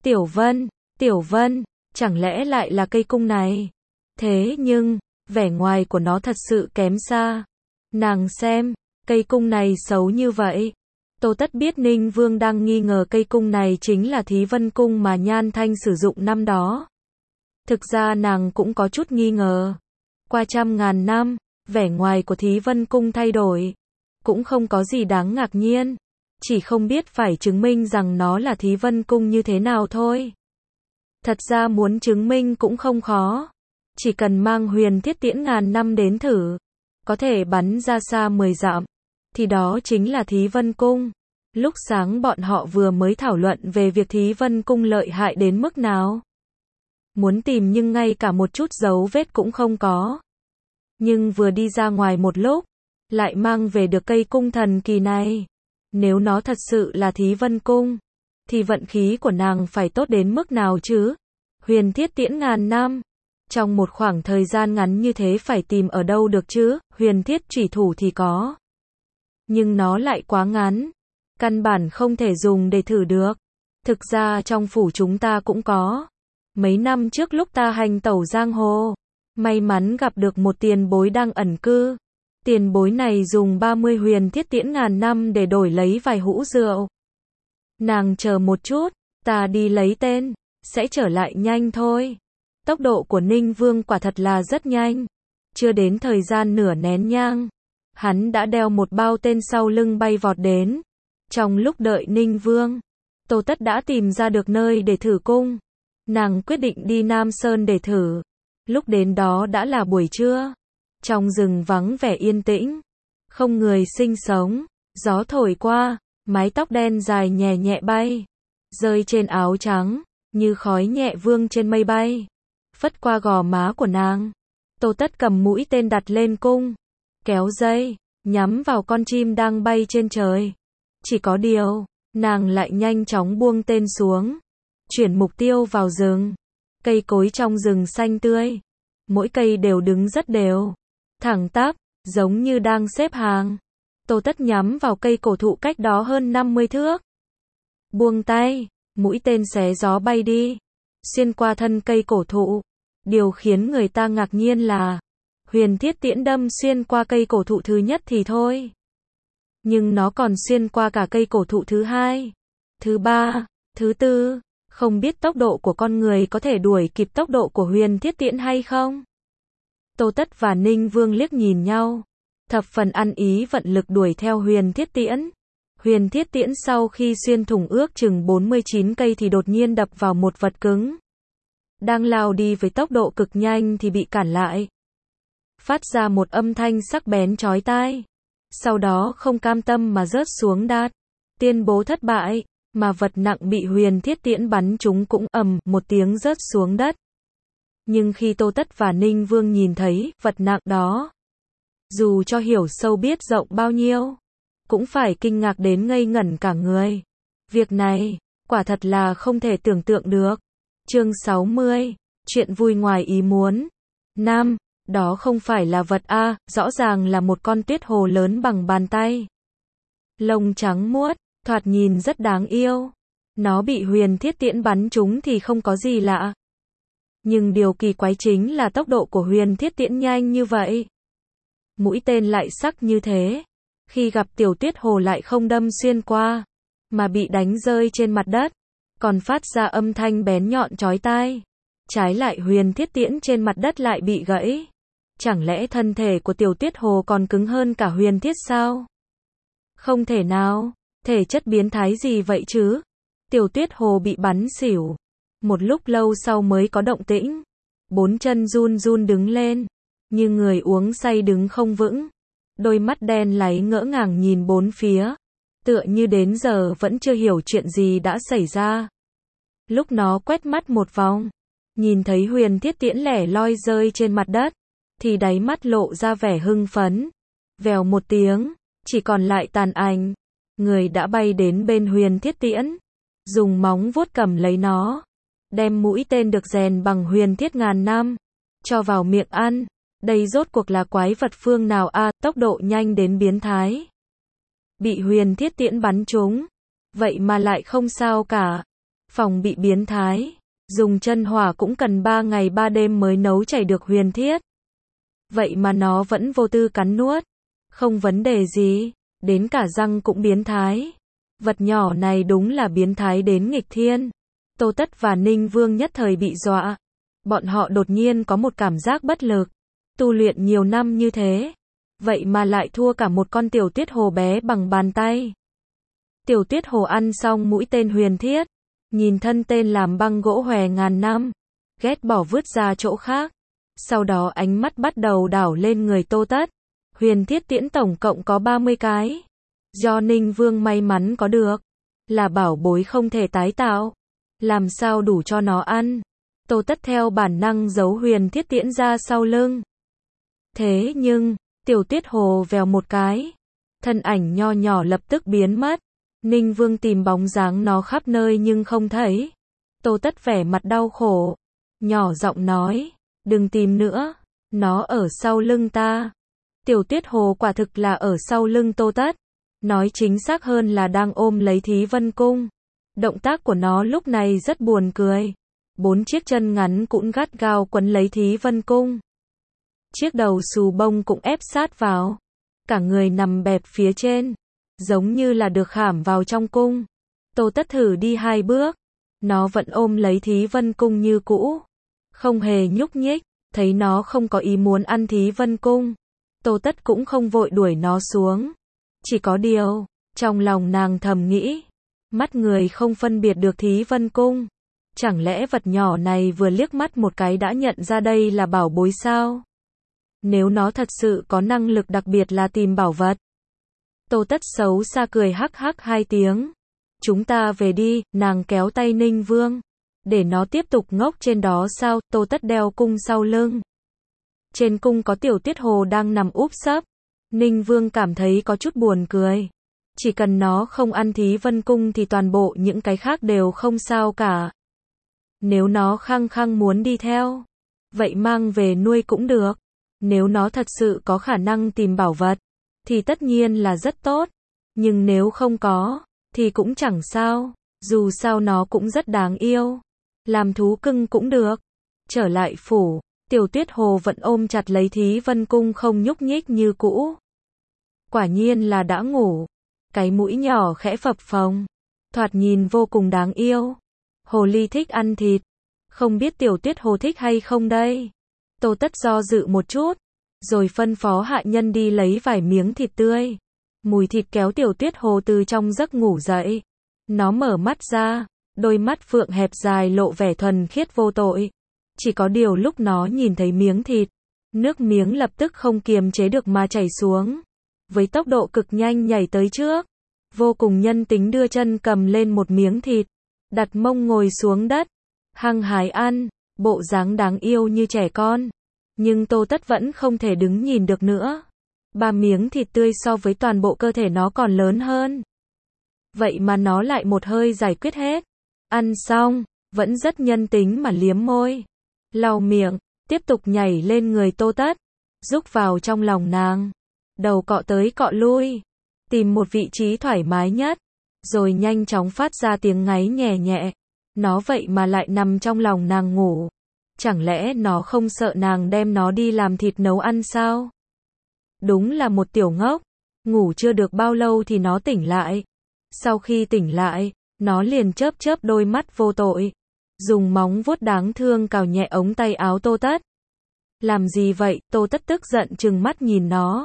Tiểu Vân, chẳng lẽ lại là cây cung này? Thế nhưng, vẻ ngoài của nó thật sự kém xa. Nàng xem, cây cung này xấu như vậy. Tô Tất biết Ninh Vương đang nghi ngờ cây cung này chính là Thí Vân Cung mà Nhan Thanh sử dụng năm đó. Thực ra nàng cũng có chút nghi ngờ. Qua trăm ngàn năm, vẻ ngoài của Thí Vân Cung thay đổi. Cũng không có gì đáng ngạc nhiên. Chỉ không biết phải chứng minh rằng nó là Thí Vân Cung như thế nào thôi. Thật ra muốn chứng minh cũng không khó. Chỉ cần mang huyền thiết tiễn ngàn năm đến thử. Có thể bắn ra xa 10 dặm. Thì đó chính là Thí Vân Cung. Lúc sáng bọn họ vừa mới thảo luận về việc Thí Vân Cung lợi hại đến mức nào. Muốn tìm nhưng ngay cả một chút dấu vết cũng không có. Nhưng vừa đi ra ngoài một lúc, lại mang về được cây cung thần kỳ này. Nếu nó thật sự là Thí Vân Cung, thì vận khí của nàng phải tốt đến mức nào chứ? Huyền thiết tiễn ngàn năm. Trong một khoảng thời gian ngắn như thế phải tìm ở đâu được chứ? Huyền thiết chủy thủ thì có. Nhưng nó lại quá ngắn. Căn bản không thể dùng để thử được. Thực ra trong phủ chúng ta cũng có. Mấy năm trước lúc ta hành tẩu giang hồ, may mắn gặp được một tiền bối đang ẩn cư. Tiền bối này dùng 30 huyền thiết tiễn ngàn năm để đổi lấy vài hũ rượu. Nàng chờ một chút, ta đi lấy tên, sẽ trở lại nhanh thôi. Tốc độ của Ninh Vương quả thật là rất nhanh. Chưa đến thời gian nửa nén nhang, hắn đã đeo một bao tên sau lưng bay vọt đến. Trong lúc đợi Ninh Vương, Tô Tất đã tìm ra được nơi để thử cung. Nàng quyết định đi Nam Sơn để thử. Lúc đến đó đã là buổi trưa. Trong rừng vắng vẻ yên tĩnh, không người sinh sống. Gió thổi qua, mái tóc đen dài nhẹ nhẹ bay, rơi trên áo trắng, như khói nhẹ vương trên mây bay, phất qua gò má của nàng. Tô Tất cầm mũi tên đặt lên cung, kéo dây, nhắm vào con chim đang bay trên trời. Chỉ có điều, nàng lại nhanh chóng buông tên xuống, chuyển mục tiêu vào rừng. Cây cối trong rừng xanh tươi, mỗi cây đều đứng rất đều, thẳng tắp, giống như đang xếp hàng. Tô Tất nhắm vào cây cổ thụ cách đó hơn 50 thước. Buông tay, mũi tên xé gió bay đi, xuyên qua thân cây cổ thụ. Điều khiến người ta ngạc nhiên là, huyền thiết tiễn đâm xuyên qua cây cổ thụ thứ nhất thì thôi. Nhưng nó còn xuyên qua cả cây cổ thụ thứ hai, thứ ba, thứ tư. Không biết tốc độ của con người có thể đuổi kịp tốc độ của huyền thiết tiễn hay không? Tô Tất và Ninh Vương liếc nhìn nhau, thập phần ăn ý vận lực đuổi theo huyền thiết tiễn. Huyền thiết tiễn sau khi xuyên thủng ước chừng 49 cây thì đột nhiên đập vào một vật cứng. Đang lao đi với tốc độ cực nhanh thì bị cản lại. Phát ra một âm thanh sắc bén chói tai. Sau đó không cam tâm mà rớt xuống đát, tuyên bố thất bại. Mà vật nặng bị huyền thiết tiễn bắn trúng cũng ầm một tiếng rớt xuống đất. Nhưng khi Tô Tất và Ninh Vương nhìn thấy vật nặng đó, dù cho hiểu sâu biết rộng bao nhiêu, cũng phải kinh ngạc đến ngây ngẩn cả người. Việc này, quả thật là không thể tưởng tượng được. Chương 60, chuyện vui ngoài ý muốn. Nam, đó không phải là vật a, rõ ràng là một con tuyết hồ lớn bằng bàn tay. Lông trắng muốt, thoạt nhìn rất đáng yêu. Nó bị huyền thiết tiễn bắn trúng thì không có gì lạ. Nhưng điều kỳ quái chính là tốc độ của huyền thiết tiễn nhanh như vậy. Mũi tên lại sắc như thế. Khi gặp tiểu tuyết hồ lại không đâm xuyên qua, mà bị đánh rơi trên mặt đất, còn phát ra âm thanh bén nhọn chói tai. Trái lại huyền thiết tiễn trên mặt đất lại bị gãy. Chẳng lẽ thân thể của tiểu tuyết hồ còn cứng hơn cả huyền thiết sao? Không thể nào. Thể chất biến thái gì vậy chứ? Tiểu tuyết hồ bị bắn xỉu. Một lúc lâu sau mới có động tĩnh. 4 chân run run đứng lên, như người uống say đứng không vững. Đôi mắt đen láy ngỡ ngàng nhìn bốn phía, tựa như đến giờ vẫn chưa hiểu chuyện gì đã xảy ra. Lúc nó quét mắt một vòng, nhìn thấy huyền thiết tiễn lẻ loi rơi trên mặt đất, thì đáy mắt lộ ra vẻ hưng phấn. Vèo một tiếng, chỉ còn lại tàn ảnh. Người đã bay đến bên Huyền Thiết Tiễn, dùng móng vuốt cầm lấy nó, đem mũi tên được rèn bằng huyền thiết ngàn năm, cho vào miệng ăn. Đây rốt cuộc là quái vật phương nào a, tốc độ nhanh đến biến thái. Bị Huyền Thiết Tiễn bắn trúng, vậy mà lại không sao cả. Phòng bị biến thái, dùng chân hỏa cũng cần 3 ngày 3 đêm mới nấu chảy được huyền thiết. Vậy mà nó vẫn vô tư cắn nuốt, không vấn đề gì, đến cả răng cũng biến thái. Vật nhỏ này đúng là biến thái đến nghịch thiên. Tô Tất và Ninh Vương nhất thời bị dọa. Bọn họ đột nhiên có một cảm giác bất lực. Tu luyện nhiều năm như thế, vậy mà lại thua cả một con tiểu tuyết hồ bé bằng bàn tay. Tiểu tuyết hồ ăn xong mũi tên huyền thiết, nhìn thân tên làm băng gỗ hòe ngàn năm, ghét bỏ vứt ra chỗ khác. Sau đó ánh mắt bắt đầu đảo lên người Tô Tất. Huyền thiết tiễn tổng cộng có 30 cái. Do Ninh Vương may mắn có được, là bảo bối không thể tái tạo. Làm sao đủ cho nó ăn? Tô Tất theo bản năng giấu huyền thiết tiễn ra sau lưng. Thế nhưng, tiểu tuyết hồ vèo một cái, thân ảnh nho nhỏ lập tức biến mất. Ninh Vương tìm bóng dáng nó khắp nơi nhưng không thấy. Tô Tất vẻ mặt đau khổ, nhỏ giọng nói, đừng tìm nữa, nó ở sau lưng ta. Tiểu tuyết hồ quả thực là ở sau lưng Tô Tất, nói chính xác hơn là đang ôm lấy Thí Vân Cung. Động tác của nó lúc này rất buồn cười. 4 chiếc chân ngắn cũng gắt gao quấn lấy Thí Vân Cung. Chiếc đầu xù bông cũng ép sát vào. Cả người nằm bẹp phía trên, giống như là được khảm vào trong cung. Tô Tất thử đi 2 bước, nó vẫn ôm lấy Thí Vân Cung như cũ, không hề nhúc nhích. Thấy nó không có ý muốn ăn Thí Vân Cung, Tô Tất cũng không vội đuổi nó xuống. Chỉ có điều, trong lòng nàng thầm nghĩ, mắt người không phân biệt được Thí Vân Cung. Chẳng lẽ vật nhỏ này vừa liếc mắt một cái đã nhận ra đây là bảo bối sao? Nếu nó thật sự có năng lực đặc biệt là tìm bảo vật. Tô Tất xấu xa cười hắc hắc 2 tiếng. Chúng ta về đi, nàng kéo tay Ninh Vương. Để nó tiếp tục ngốc trên đó sao? Tô Tất đeo cung sau lưng. Trên cung có tiểu tuyết hồ đang nằm úp sấp. Ninh Vương cảm thấy có chút buồn cười. Chỉ cần nó không ăn Thí Vân Cung thì toàn bộ những cái khác đều không sao cả. Nếu nó khăng khăng muốn đi theo, vậy mang về nuôi cũng được. Nếu nó thật sự có khả năng tìm bảo vật, thì tất nhiên là rất tốt. Nhưng nếu không có, thì cũng chẳng sao. Dù sao nó cũng rất đáng yêu. Làm thú cưng cũng được. Trở lại phủ, tiểu tuyết hồ vẫn ôm chặt lấy Thí Vân Cung không nhúc nhích như cũ. Quả nhiên là đã ngủ. Cái mũi nhỏ khẽ phập phồng, thoạt nhìn vô cùng đáng yêu. Hồ ly thích ăn thịt, không biết tiểu tuyết hồ thích hay không đây? Tô Tất do dự một chút, rồi phân phó hạ nhân đi lấy vài miếng thịt tươi. Mùi thịt kéo tiểu tuyết hồ từ trong giấc ngủ dậy. Nó mở mắt ra, đôi mắt phượng hẹp dài lộ vẻ thuần khiết vô tội. Chỉ có điều lúc nó nhìn thấy miếng thịt, nước miếng lập tức không kiềm chế được mà chảy xuống. Với tốc độ cực nhanh nhảy tới trước, vô cùng nhân tính đưa chân cầm lên một miếng thịt, đặt mông ngồi xuống đất, hăng hái ăn, bộ dáng đáng yêu như trẻ con. Nhưng Tô Tất vẫn không thể đứng nhìn được nữa. 3 miếng thịt tươi so với toàn bộ cơ thể nó còn lớn hơn. Vậy mà nó lại một hơi giải quyết hết. Ăn xong, vẫn rất nhân tính mà liếm môi, lau miệng, tiếp tục nhảy lên người Tô Tất, rúc vào trong lòng nàng, đầu cọ tới cọ lui, tìm một vị trí thoải mái nhất, rồi nhanh chóng phát ra tiếng ngáy nhẹ nhẹ. Nó vậy mà lại nằm trong lòng nàng ngủ. Chẳng lẽ nó không sợ nàng đem nó đi làm thịt nấu ăn sao? Đúng là một tiểu ngốc. Ngủ chưa được bao lâu thì nó tỉnh lại. Sau khi tỉnh lại, nó liền chớp chớp đôi mắt vô tội, dùng móng vuốt đáng thương cào nhẹ ống tay áo Tô Tất. Làm gì vậy? Tô Tất tức giận trừng mắt nhìn nó.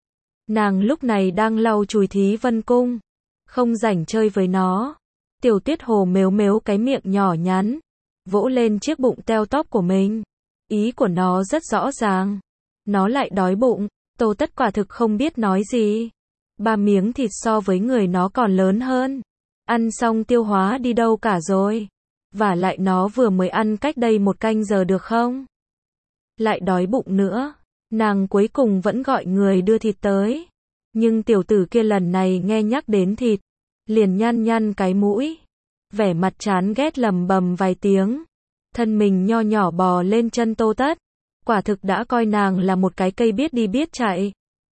Nàng lúc này đang lau chùi Thí Vân Cung, không rảnh chơi với nó. Tiểu tuyết hồ mếu mếu cái miệng nhỏ nhắn, vỗ lên chiếc bụng teo tóp của mình. Ý của nó rất rõ ràng. Nó lại đói bụng. Tô Tất quả thực không biết nói gì. 3 miếng thịt so với người nó còn lớn hơn. Ăn xong tiêu hóa đi đâu cả rồi. Và lại nó vừa mới ăn cách đây 1 canh giờ được không? Lại đói bụng nữa. Nàng cuối cùng vẫn gọi người đưa thịt tới. Nhưng tiểu tử kia lần này nghe nhắc đến thịt, liền nhăn nhăn cái mũi, vẻ mặt chán ghét lầm bầm vài tiếng, thân mình nho nhỏ bò lên chân Tô Tất, quả thực đã coi nàng là một cái cây biết đi biết chạy.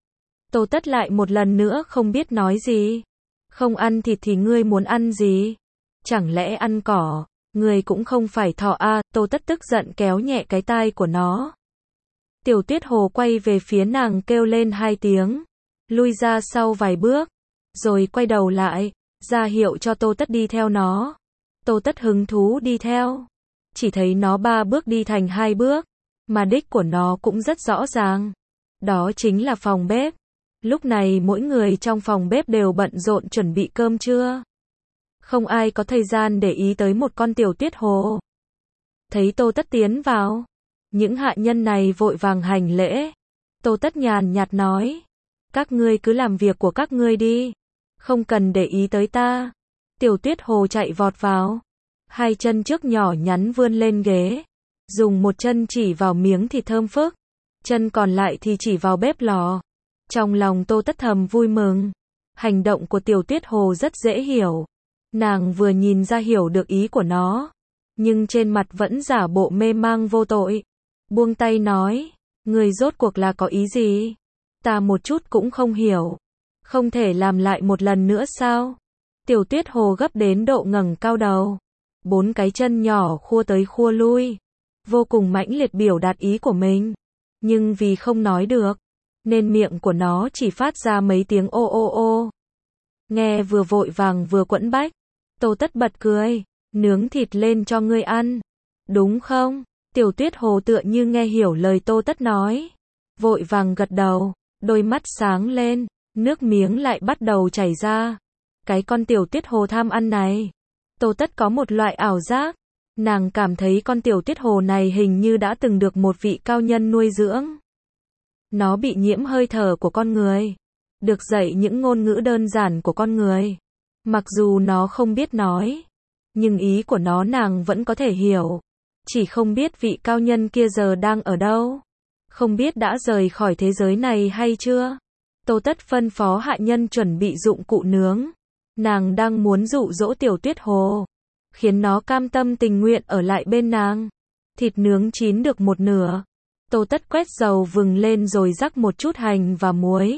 Tô Tất lại một lần nữa không biết nói gì. Không ăn thịt thì ngươi muốn ăn gì? Chẳng lẽ ăn cỏ? Ngươi cũng không phải thỏ à? Tô Tất tức giận kéo nhẹ cái tai của nó. Tiểu Tuyết Hồ quay về phía nàng kêu lên 2 tiếng, lui ra sau vài bước, rồi quay đầu lại, ra hiệu cho Tô Tất đi theo nó. Tô Tất hứng thú đi theo, chỉ thấy nó 3 bước đi thành 2 bước, mà đích của nó cũng rất rõ ràng. Đó chính là phòng bếp. Lúc này mỗi người trong phòng bếp đều bận rộn chuẩn bị cơm trưa. Không ai có thời gian để ý tới một con Tiểu Tuyết Hồ. Thấy Tô Tất tiến vào, những hạ nhân này vội vàng hành lễ. Tô Tất nhàn nhạt nói, các ngươi cứ làm việc của các ngươi đi, không cần để ý tới ta. Tiểu Tuyết Hồ chạy vọt vào, 2 chân trước nhỏ nhắn vươn lên ghế, dùng một chân chỉ vào miếng thịt thơm phức, chân còn lại thì chỉ vào bếp lò. Trong lòng Tô Tất thầm vui mừng, hành động của Tiểu Tuyết Hồ rất dễ hiểu. Nàng vừa nhìn ra hiểu được ý của nó, nhưng trên mặt vẫn giả bộ mê mang vô tội. Buông tay nói, người rốt cuộc là có ý gì? Ta một chút cũng không hiểu. Không thể làm lại một lần nữa sao? Tiểu Tuyết Hồ gấp đến độ ngẩng cao đầu, 4 cái chân nhỏ khua tới khua lui, vô cùng mãnh liệt biểu đạt ý của mình. Nhưng vì không nói được, nên miệng của nó chỉ phát ra mấy tiếng ô ô ô. Nghe vừa vội vàng vừa quẫn bách, Tô Tất bật cười, nướng thịt lên cho ngươi ăn, đúng không? Tiểu Tuyết Hồ tựa như nghe hiểu lời Tô Tất nói, vội vàng gật đầu, đôi mắt sáng lên, nước miếng lại bắt đầu chảy ra. Cái con Tiểu Tuyết Hồ tham ăn này, Tô Tất có một loại ảo giác, nàng cảm thấy con Tiểu Tuyết Hồ này hình như đã từng được một vị cao nhân nuôi dưỡng. Nó bị nhiễm hơi thở của con người, được dạy những ngôn ngữ đơn giản của con người. Mặc dù nó không biết nói, nhưng ý của nó nàng vẫn có thể hiểu. Chỉ không biết vị cao nhân kia giờ đang ở đâu, không biết đã rời khỏi thế giới này hay chưa. Tô Tất phân phó hạ nhân chuẩn bị dụng cụ nướng. Nàng đang muốn dụ dỗ Tiểu Tuyết Hồ, khiến nó cam tâm tình nguyện ở lại bên nàng. Thịt nướng chín được một nửa, Tô Tất quét dầu vừng lên rồi rắc một chút hành và muối.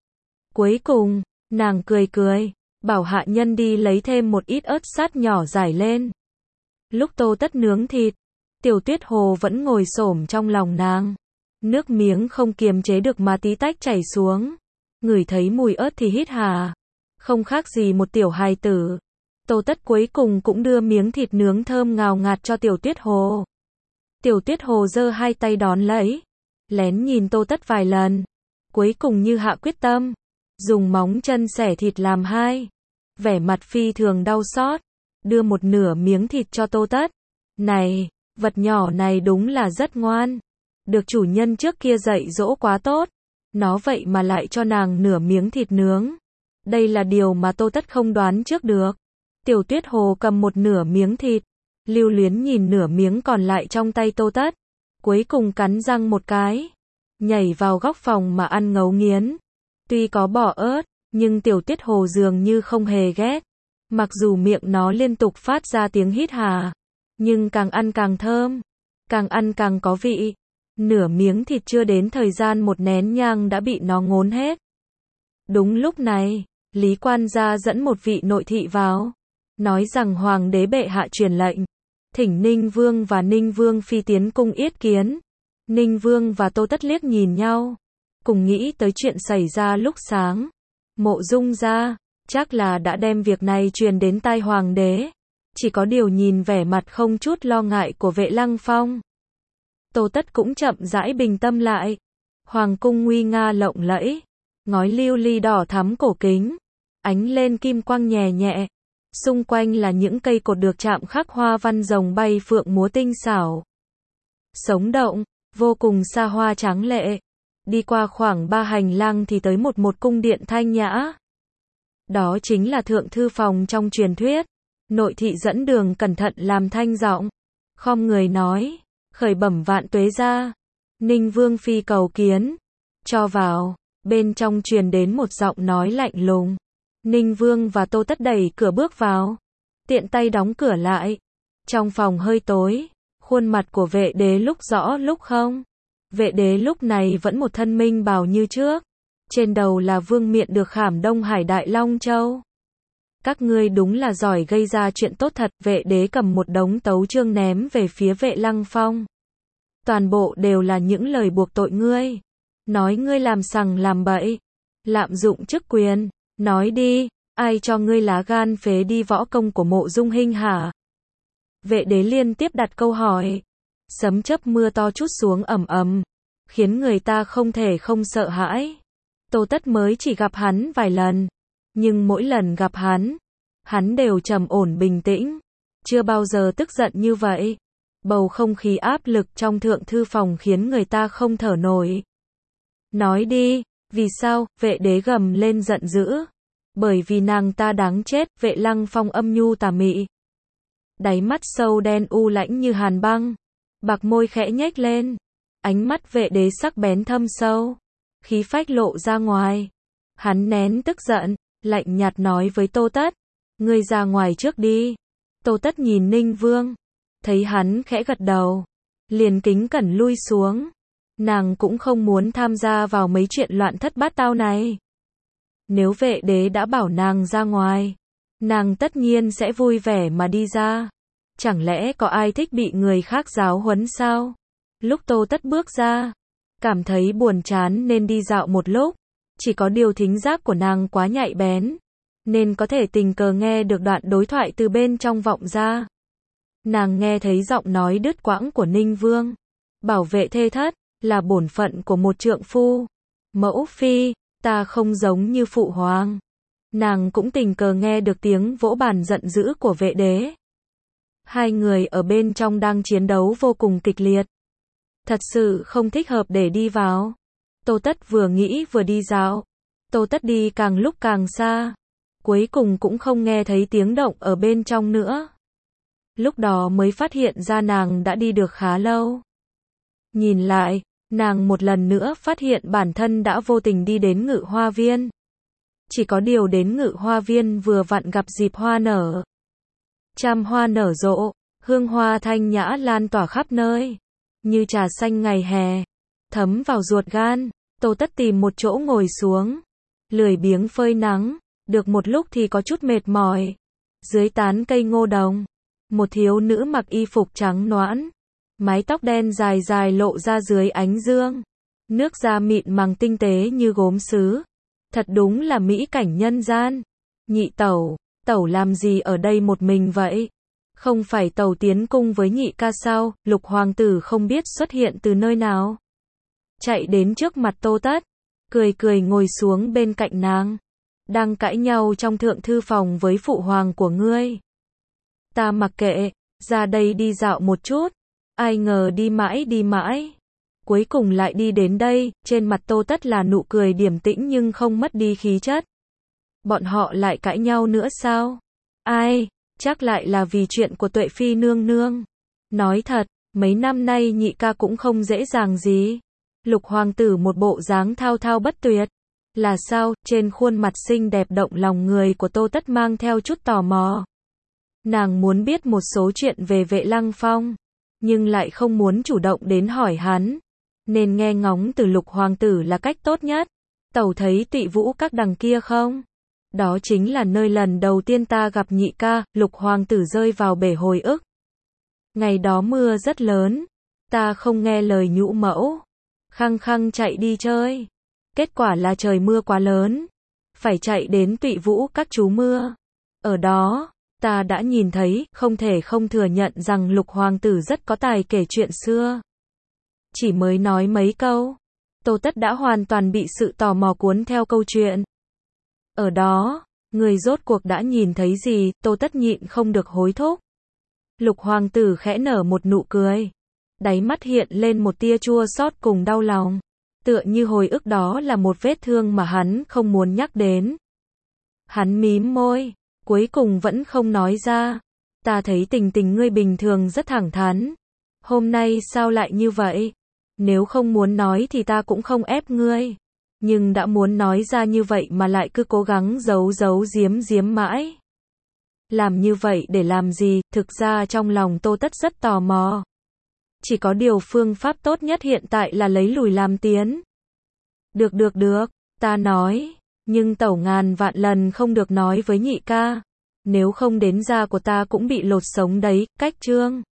Cuối cùng, nàng cười cười, bảo hạ nhân đi lấy thêm một ít ớt sắt nhỏ rải lên. Lúc Tô Tất nướng thịt, Tiểu Tuyết Hồ vẫn ngồi xổm trong lòng nàng. Nước miếng không kiềm chế được mà tí tách chảy xuống. Ngửi thấy mùi ớt thì hít hà, không khác gì một tiểu hài tử. Tô Tất cuối cùng cũng đưa miếng thịt nướng thơm ngào ngạt cho Tiểu Tuyết Hồ. Tiểu Tuyết Hồ giơ 2 tay đón lấy, lén nhìn Tô Tất vài lần, cuối cùng như hạ quyết tâm, dùng móng chân xẻ thịt làm 2, vẻ mặt phi thường đau xót, đưa một nửa miếng thịt cho Tô Tất. Này, vật nhỏ này đúng là rất ngoan, được chủ nhân trước kia dạy dỗ quá tốt, nó vậy mà lại cho nàng nửa miếng thịt nướng. Đây là điều mà Tô Tất không đoán trước được. Tiểu Tuyết Hồ cầm một nửa miếng thịt, lưu luyến nhìn nửa miếng còn lại trong tay Tô Tất, cuối cùng cắn răng một cái, nhảy vào góc phòng mà ăn ngấu nghiến. Tuy có bỏ ớt, nhưng Tiểu Tuyết Hồ dường như không hề ghét. Mặc dù miệng nó liên tục phát ra tiếng hít hà, nhưng càng ăn càng thơm, càng ăn càng có vị. Nửa miếng thịt chưa đến thời gian một nén nhang đã bị nó ngốn hết. Đúng lúc này, Lý Quan gia dẫn một vị nội thị vào, nói rằng Hoàng đế bệ hạ truyền lệnh, thỉnh Ninh Vương và Ninh Vương phi tiến cung yết kiến. Ninh Vương và Tô Tất liếc nhìn nhau, cùng nghĩ tới chuyện xảy ra lúc sáng. Mộ Dung gia, chắc là đã đem việc này truyền đến tai Hoàng đế. Chỉ có điều nhìn vẻ mặt không chút lo ngại của Vệ Lăng Phong, Tô Tất cũng chậm rãi bình tâm lại. Hoàng cung nguy nga lộng lẫy, ngói lưu ly đỏ thắm cổ kính, ánh lên kim quang nhẹ nhẹ. Xung quanh là những cây cột được chạm khắc hoa văn rồng bay phượng múa tinh xảo, sống động, vô cùng xa hoa tráng lệ. Đi qua khoảng 3 hành lang thì tới một cung điện thanh nhã. Đó chính là thượng thư phòng trong truyền thuyết. Nội thị dẫn đường cẩn thận làm thanh giọng, khom người nói, khởi bẩm vạn tuế gia, Ninh Vương phi cầu kiến, cho vào. Bên trong truyền đến một giọng nói lạnh lùng. Ninh Vương và Tô Tất đẩy cửa bước vào, tiện tay đóng cửa lại. Trong phòng hơi tối, khuôn mặt của vệ đế lúc rõ lúc không. Vệ đế lúc này vẫn một thân minh bào như trước. Trên đầu là vương miện được khảm Đông Hải Đại Long Châu. Các ngươi đúng là giỏi gây ra chuyện tốt thật. Vệ đế cầm một đống tấu chương ném về phía Vệ Lăng Phong. Toàn bộ đều là những lời buộc tội ngươi. Nói ngươi làm sằng làm bậy, lạm dụng chức quyền. Nói đi, ai cho ngươi lá gan phế đi võ công của Mộ Dung Hinh hả? Vệ đế liên tiếp đặt câu hỏi. Sấm chớp mưa to trút xuống ầm ầm, khiến người ta không thể không sợ hãi. Tô Tất mới chỉ gặp hắn vài lần, nhưng mỗi lần gặp hắn đều trầm ổn bình tĩnh, chưa bao giờ tức giận như vậy. Bầu không khí áp lực trong thượng thư phòng khiến người ta không thở nổi. Nói đi, vì sao? Vệ đế gầm lên giận dữ. Bởi vì nàng ta đáng chết. Vệ Lăng Phong âm nhu tà mị, đáy mắt sâu đen u lãnh như hàn băng, bạc môi khẽ nhếch lên, ánh mắt vệ đế sắc bén thâm sâu, khí phách lộ ra ngoài. Hắn nén tức giận, lạnh nhạt nói với Tô Tất, ngươi ra ngoài trước đi. Tô Tất nhìn Ninh Vương, thấy hắn khẽ gật đầu, liền kính cẩn lui xuống. Nàng cũng không muốn tham gia vào mấy chuyện loạn thất bát tao này. Nếu vệ đế đã bảo nàng ra ngoài, nàng tất nhiên sẽ vui vẻ mà đi ra. Chẳng lẽ có ai thích bị người khác giáo huấn sao? Lúc Tô Tất bước ra, cảm thấy buồn chán nên đi dạo một lúc. Chỉ có điều thính giác của nàng quá nhạy bén, nên có thể tình cờ nghe được đoạn đối thoại từ bên trong vọng ra. Nàng nghe thấy giọng nói đứt quãng của Ninh Vương. Bảo vệ thê thất là bổn phận của một trượng phu. Mẫu phi, ta không giống như phụ hoàng. Nàng cũng tình cờ nghe được tiếng vỗ bàn giận dữ của vệ đế. Hai người ở bên trong đang chiến đấu vô cùng kịch liệt. Thật sự không thích hợp để đi vào. Tô Tất vừa nghĩ vừa đi dạo. Tô Tất đi càng lúc càng xa. Cuối cùng cũng không nghe thấy tiếng động ở bên trong nữa. Lúc đó mới phát hiện ra nàng đã đi được khá lâu. Nhìn lại, nàng một lần nữa phát hiện bản thân đã vô tình đi đến Ngự Hoa Viên. Chỉ có điều đến Ngự Hoa Viên vừa vặn gặp dịp hoa nở. Trăm hoa nở rộ, hương hoa thanh nhã lan tỏa khắp nơi, như trà xanh ngày hè, thấm vào ruột gan. Tô Tất tìm một chỗ ngồi xuống, lười biếng phơi nắng, được một lúc thì có chút mệt mỏi. Dưới tán cây ngô đồng, một thiếu nữ mặc y phục trắng nõn, mái tóc đen dài dài lộ ra dưới ánh dương, nước da mịn màng tinh tế như gốm sứ. Thật đúng là mỹ cảnh nhân gian. Nhị tẩu, tẩu làm gì ở đây một mình vậy? Không phải tẩu tiến cung với nhị ca sao? Lục hoàng tử không biết xuất hiện từ nơi nào, chạy đến trước mặt Tô Tất, cười cười ngồi xuống bên cạnh nàng. Đang cãi nhau trong thượng thư phòng với phụ hoàng của ngươi. Ta mặc kệ, ra đây đi dạo một chút. Ai ngờ đi mãi, cuối cùng lại đi đến đây. Trên mặt Tô Tất là nụ cười điềm tĩnh nhưng không mất đi khí chất. Bọn họ lại cãi nhau nữa sao? Ai, chắc lại là vì chuyện của Tuệ Phi nương nương. Nói thật, mấy năm nay nhị ca cũng không dễ dàng gì. Lục hoàng tử một bộ dáng thao thao bất tuyệt. Là sao? Trên khuôn mặt xinh đẹp động lòng người của Tô Tất mang theo chút tò mò. Nàng muốn biết một số chuyện về Vệ Lăng Phong, nhưng lại không muốn chủ động đến hỏi hắn, nên nghe ngóng từ Lục hoàng tử là cách tốt nhất. Tẩu thấy Tụy Vũ các đằng kia không? Đó chính là nơi lần đầu tiên ta gặp nhị ca. Lục hoàng tử rơi vào bể hồi ức. Ngày đó mưa rất lớn, ta không nghe lời nhũ mẫu, khăng khăng chạy đi chơi. Kết quả là trời mưa quá lớn, phải chạy đến Tụy Vũ các trú mưa. Ở đó, ta đã nhìn thấy, không thể không thừa nhận rằng Lục hoàng tử rất có tài kể chuyện xưa. Chỉ mới nói mấy câu, Tô Tất đã hoàn toàn bị sự tò mò cuốn theo câu chuyện. Ở đó, người rốt cuộc đã nhìn thấy gì? Tô Tất nhịn không được hối thúc. Lục hoàng tử khẽ nở một nụ cười, đáy mắt hiện lên một tia chua xót cùng đau lòng. Tựa như hồi ức đó là một vết thương mà hắn không muốn nhắc đến. Hắn mím môi, cuối cùng vẫn không nói ra. Ta thấy tình tình ngươi bình thường rất thẳng thắn. Hôm nay sao lại như vậy? Nếu không muốn nói thì ta cũng không ép ngươi. Nhưng đã muốn nói ra như vậy mà lại cứ cố gắng giấu giấu giếm mãi. Làm như vậy để làm gì, thực ra trong lòng Tô Tất rất tò mò. Chỉ có điều phương pháp tốt nhất hiện tại là lấy lùi làm tiến. Được, ta nói, nhưng tẩu ngàn vạn lần không được nói với nhị ca. Nếu không đến da của ta cũng bị lột sống đấy, cách Trương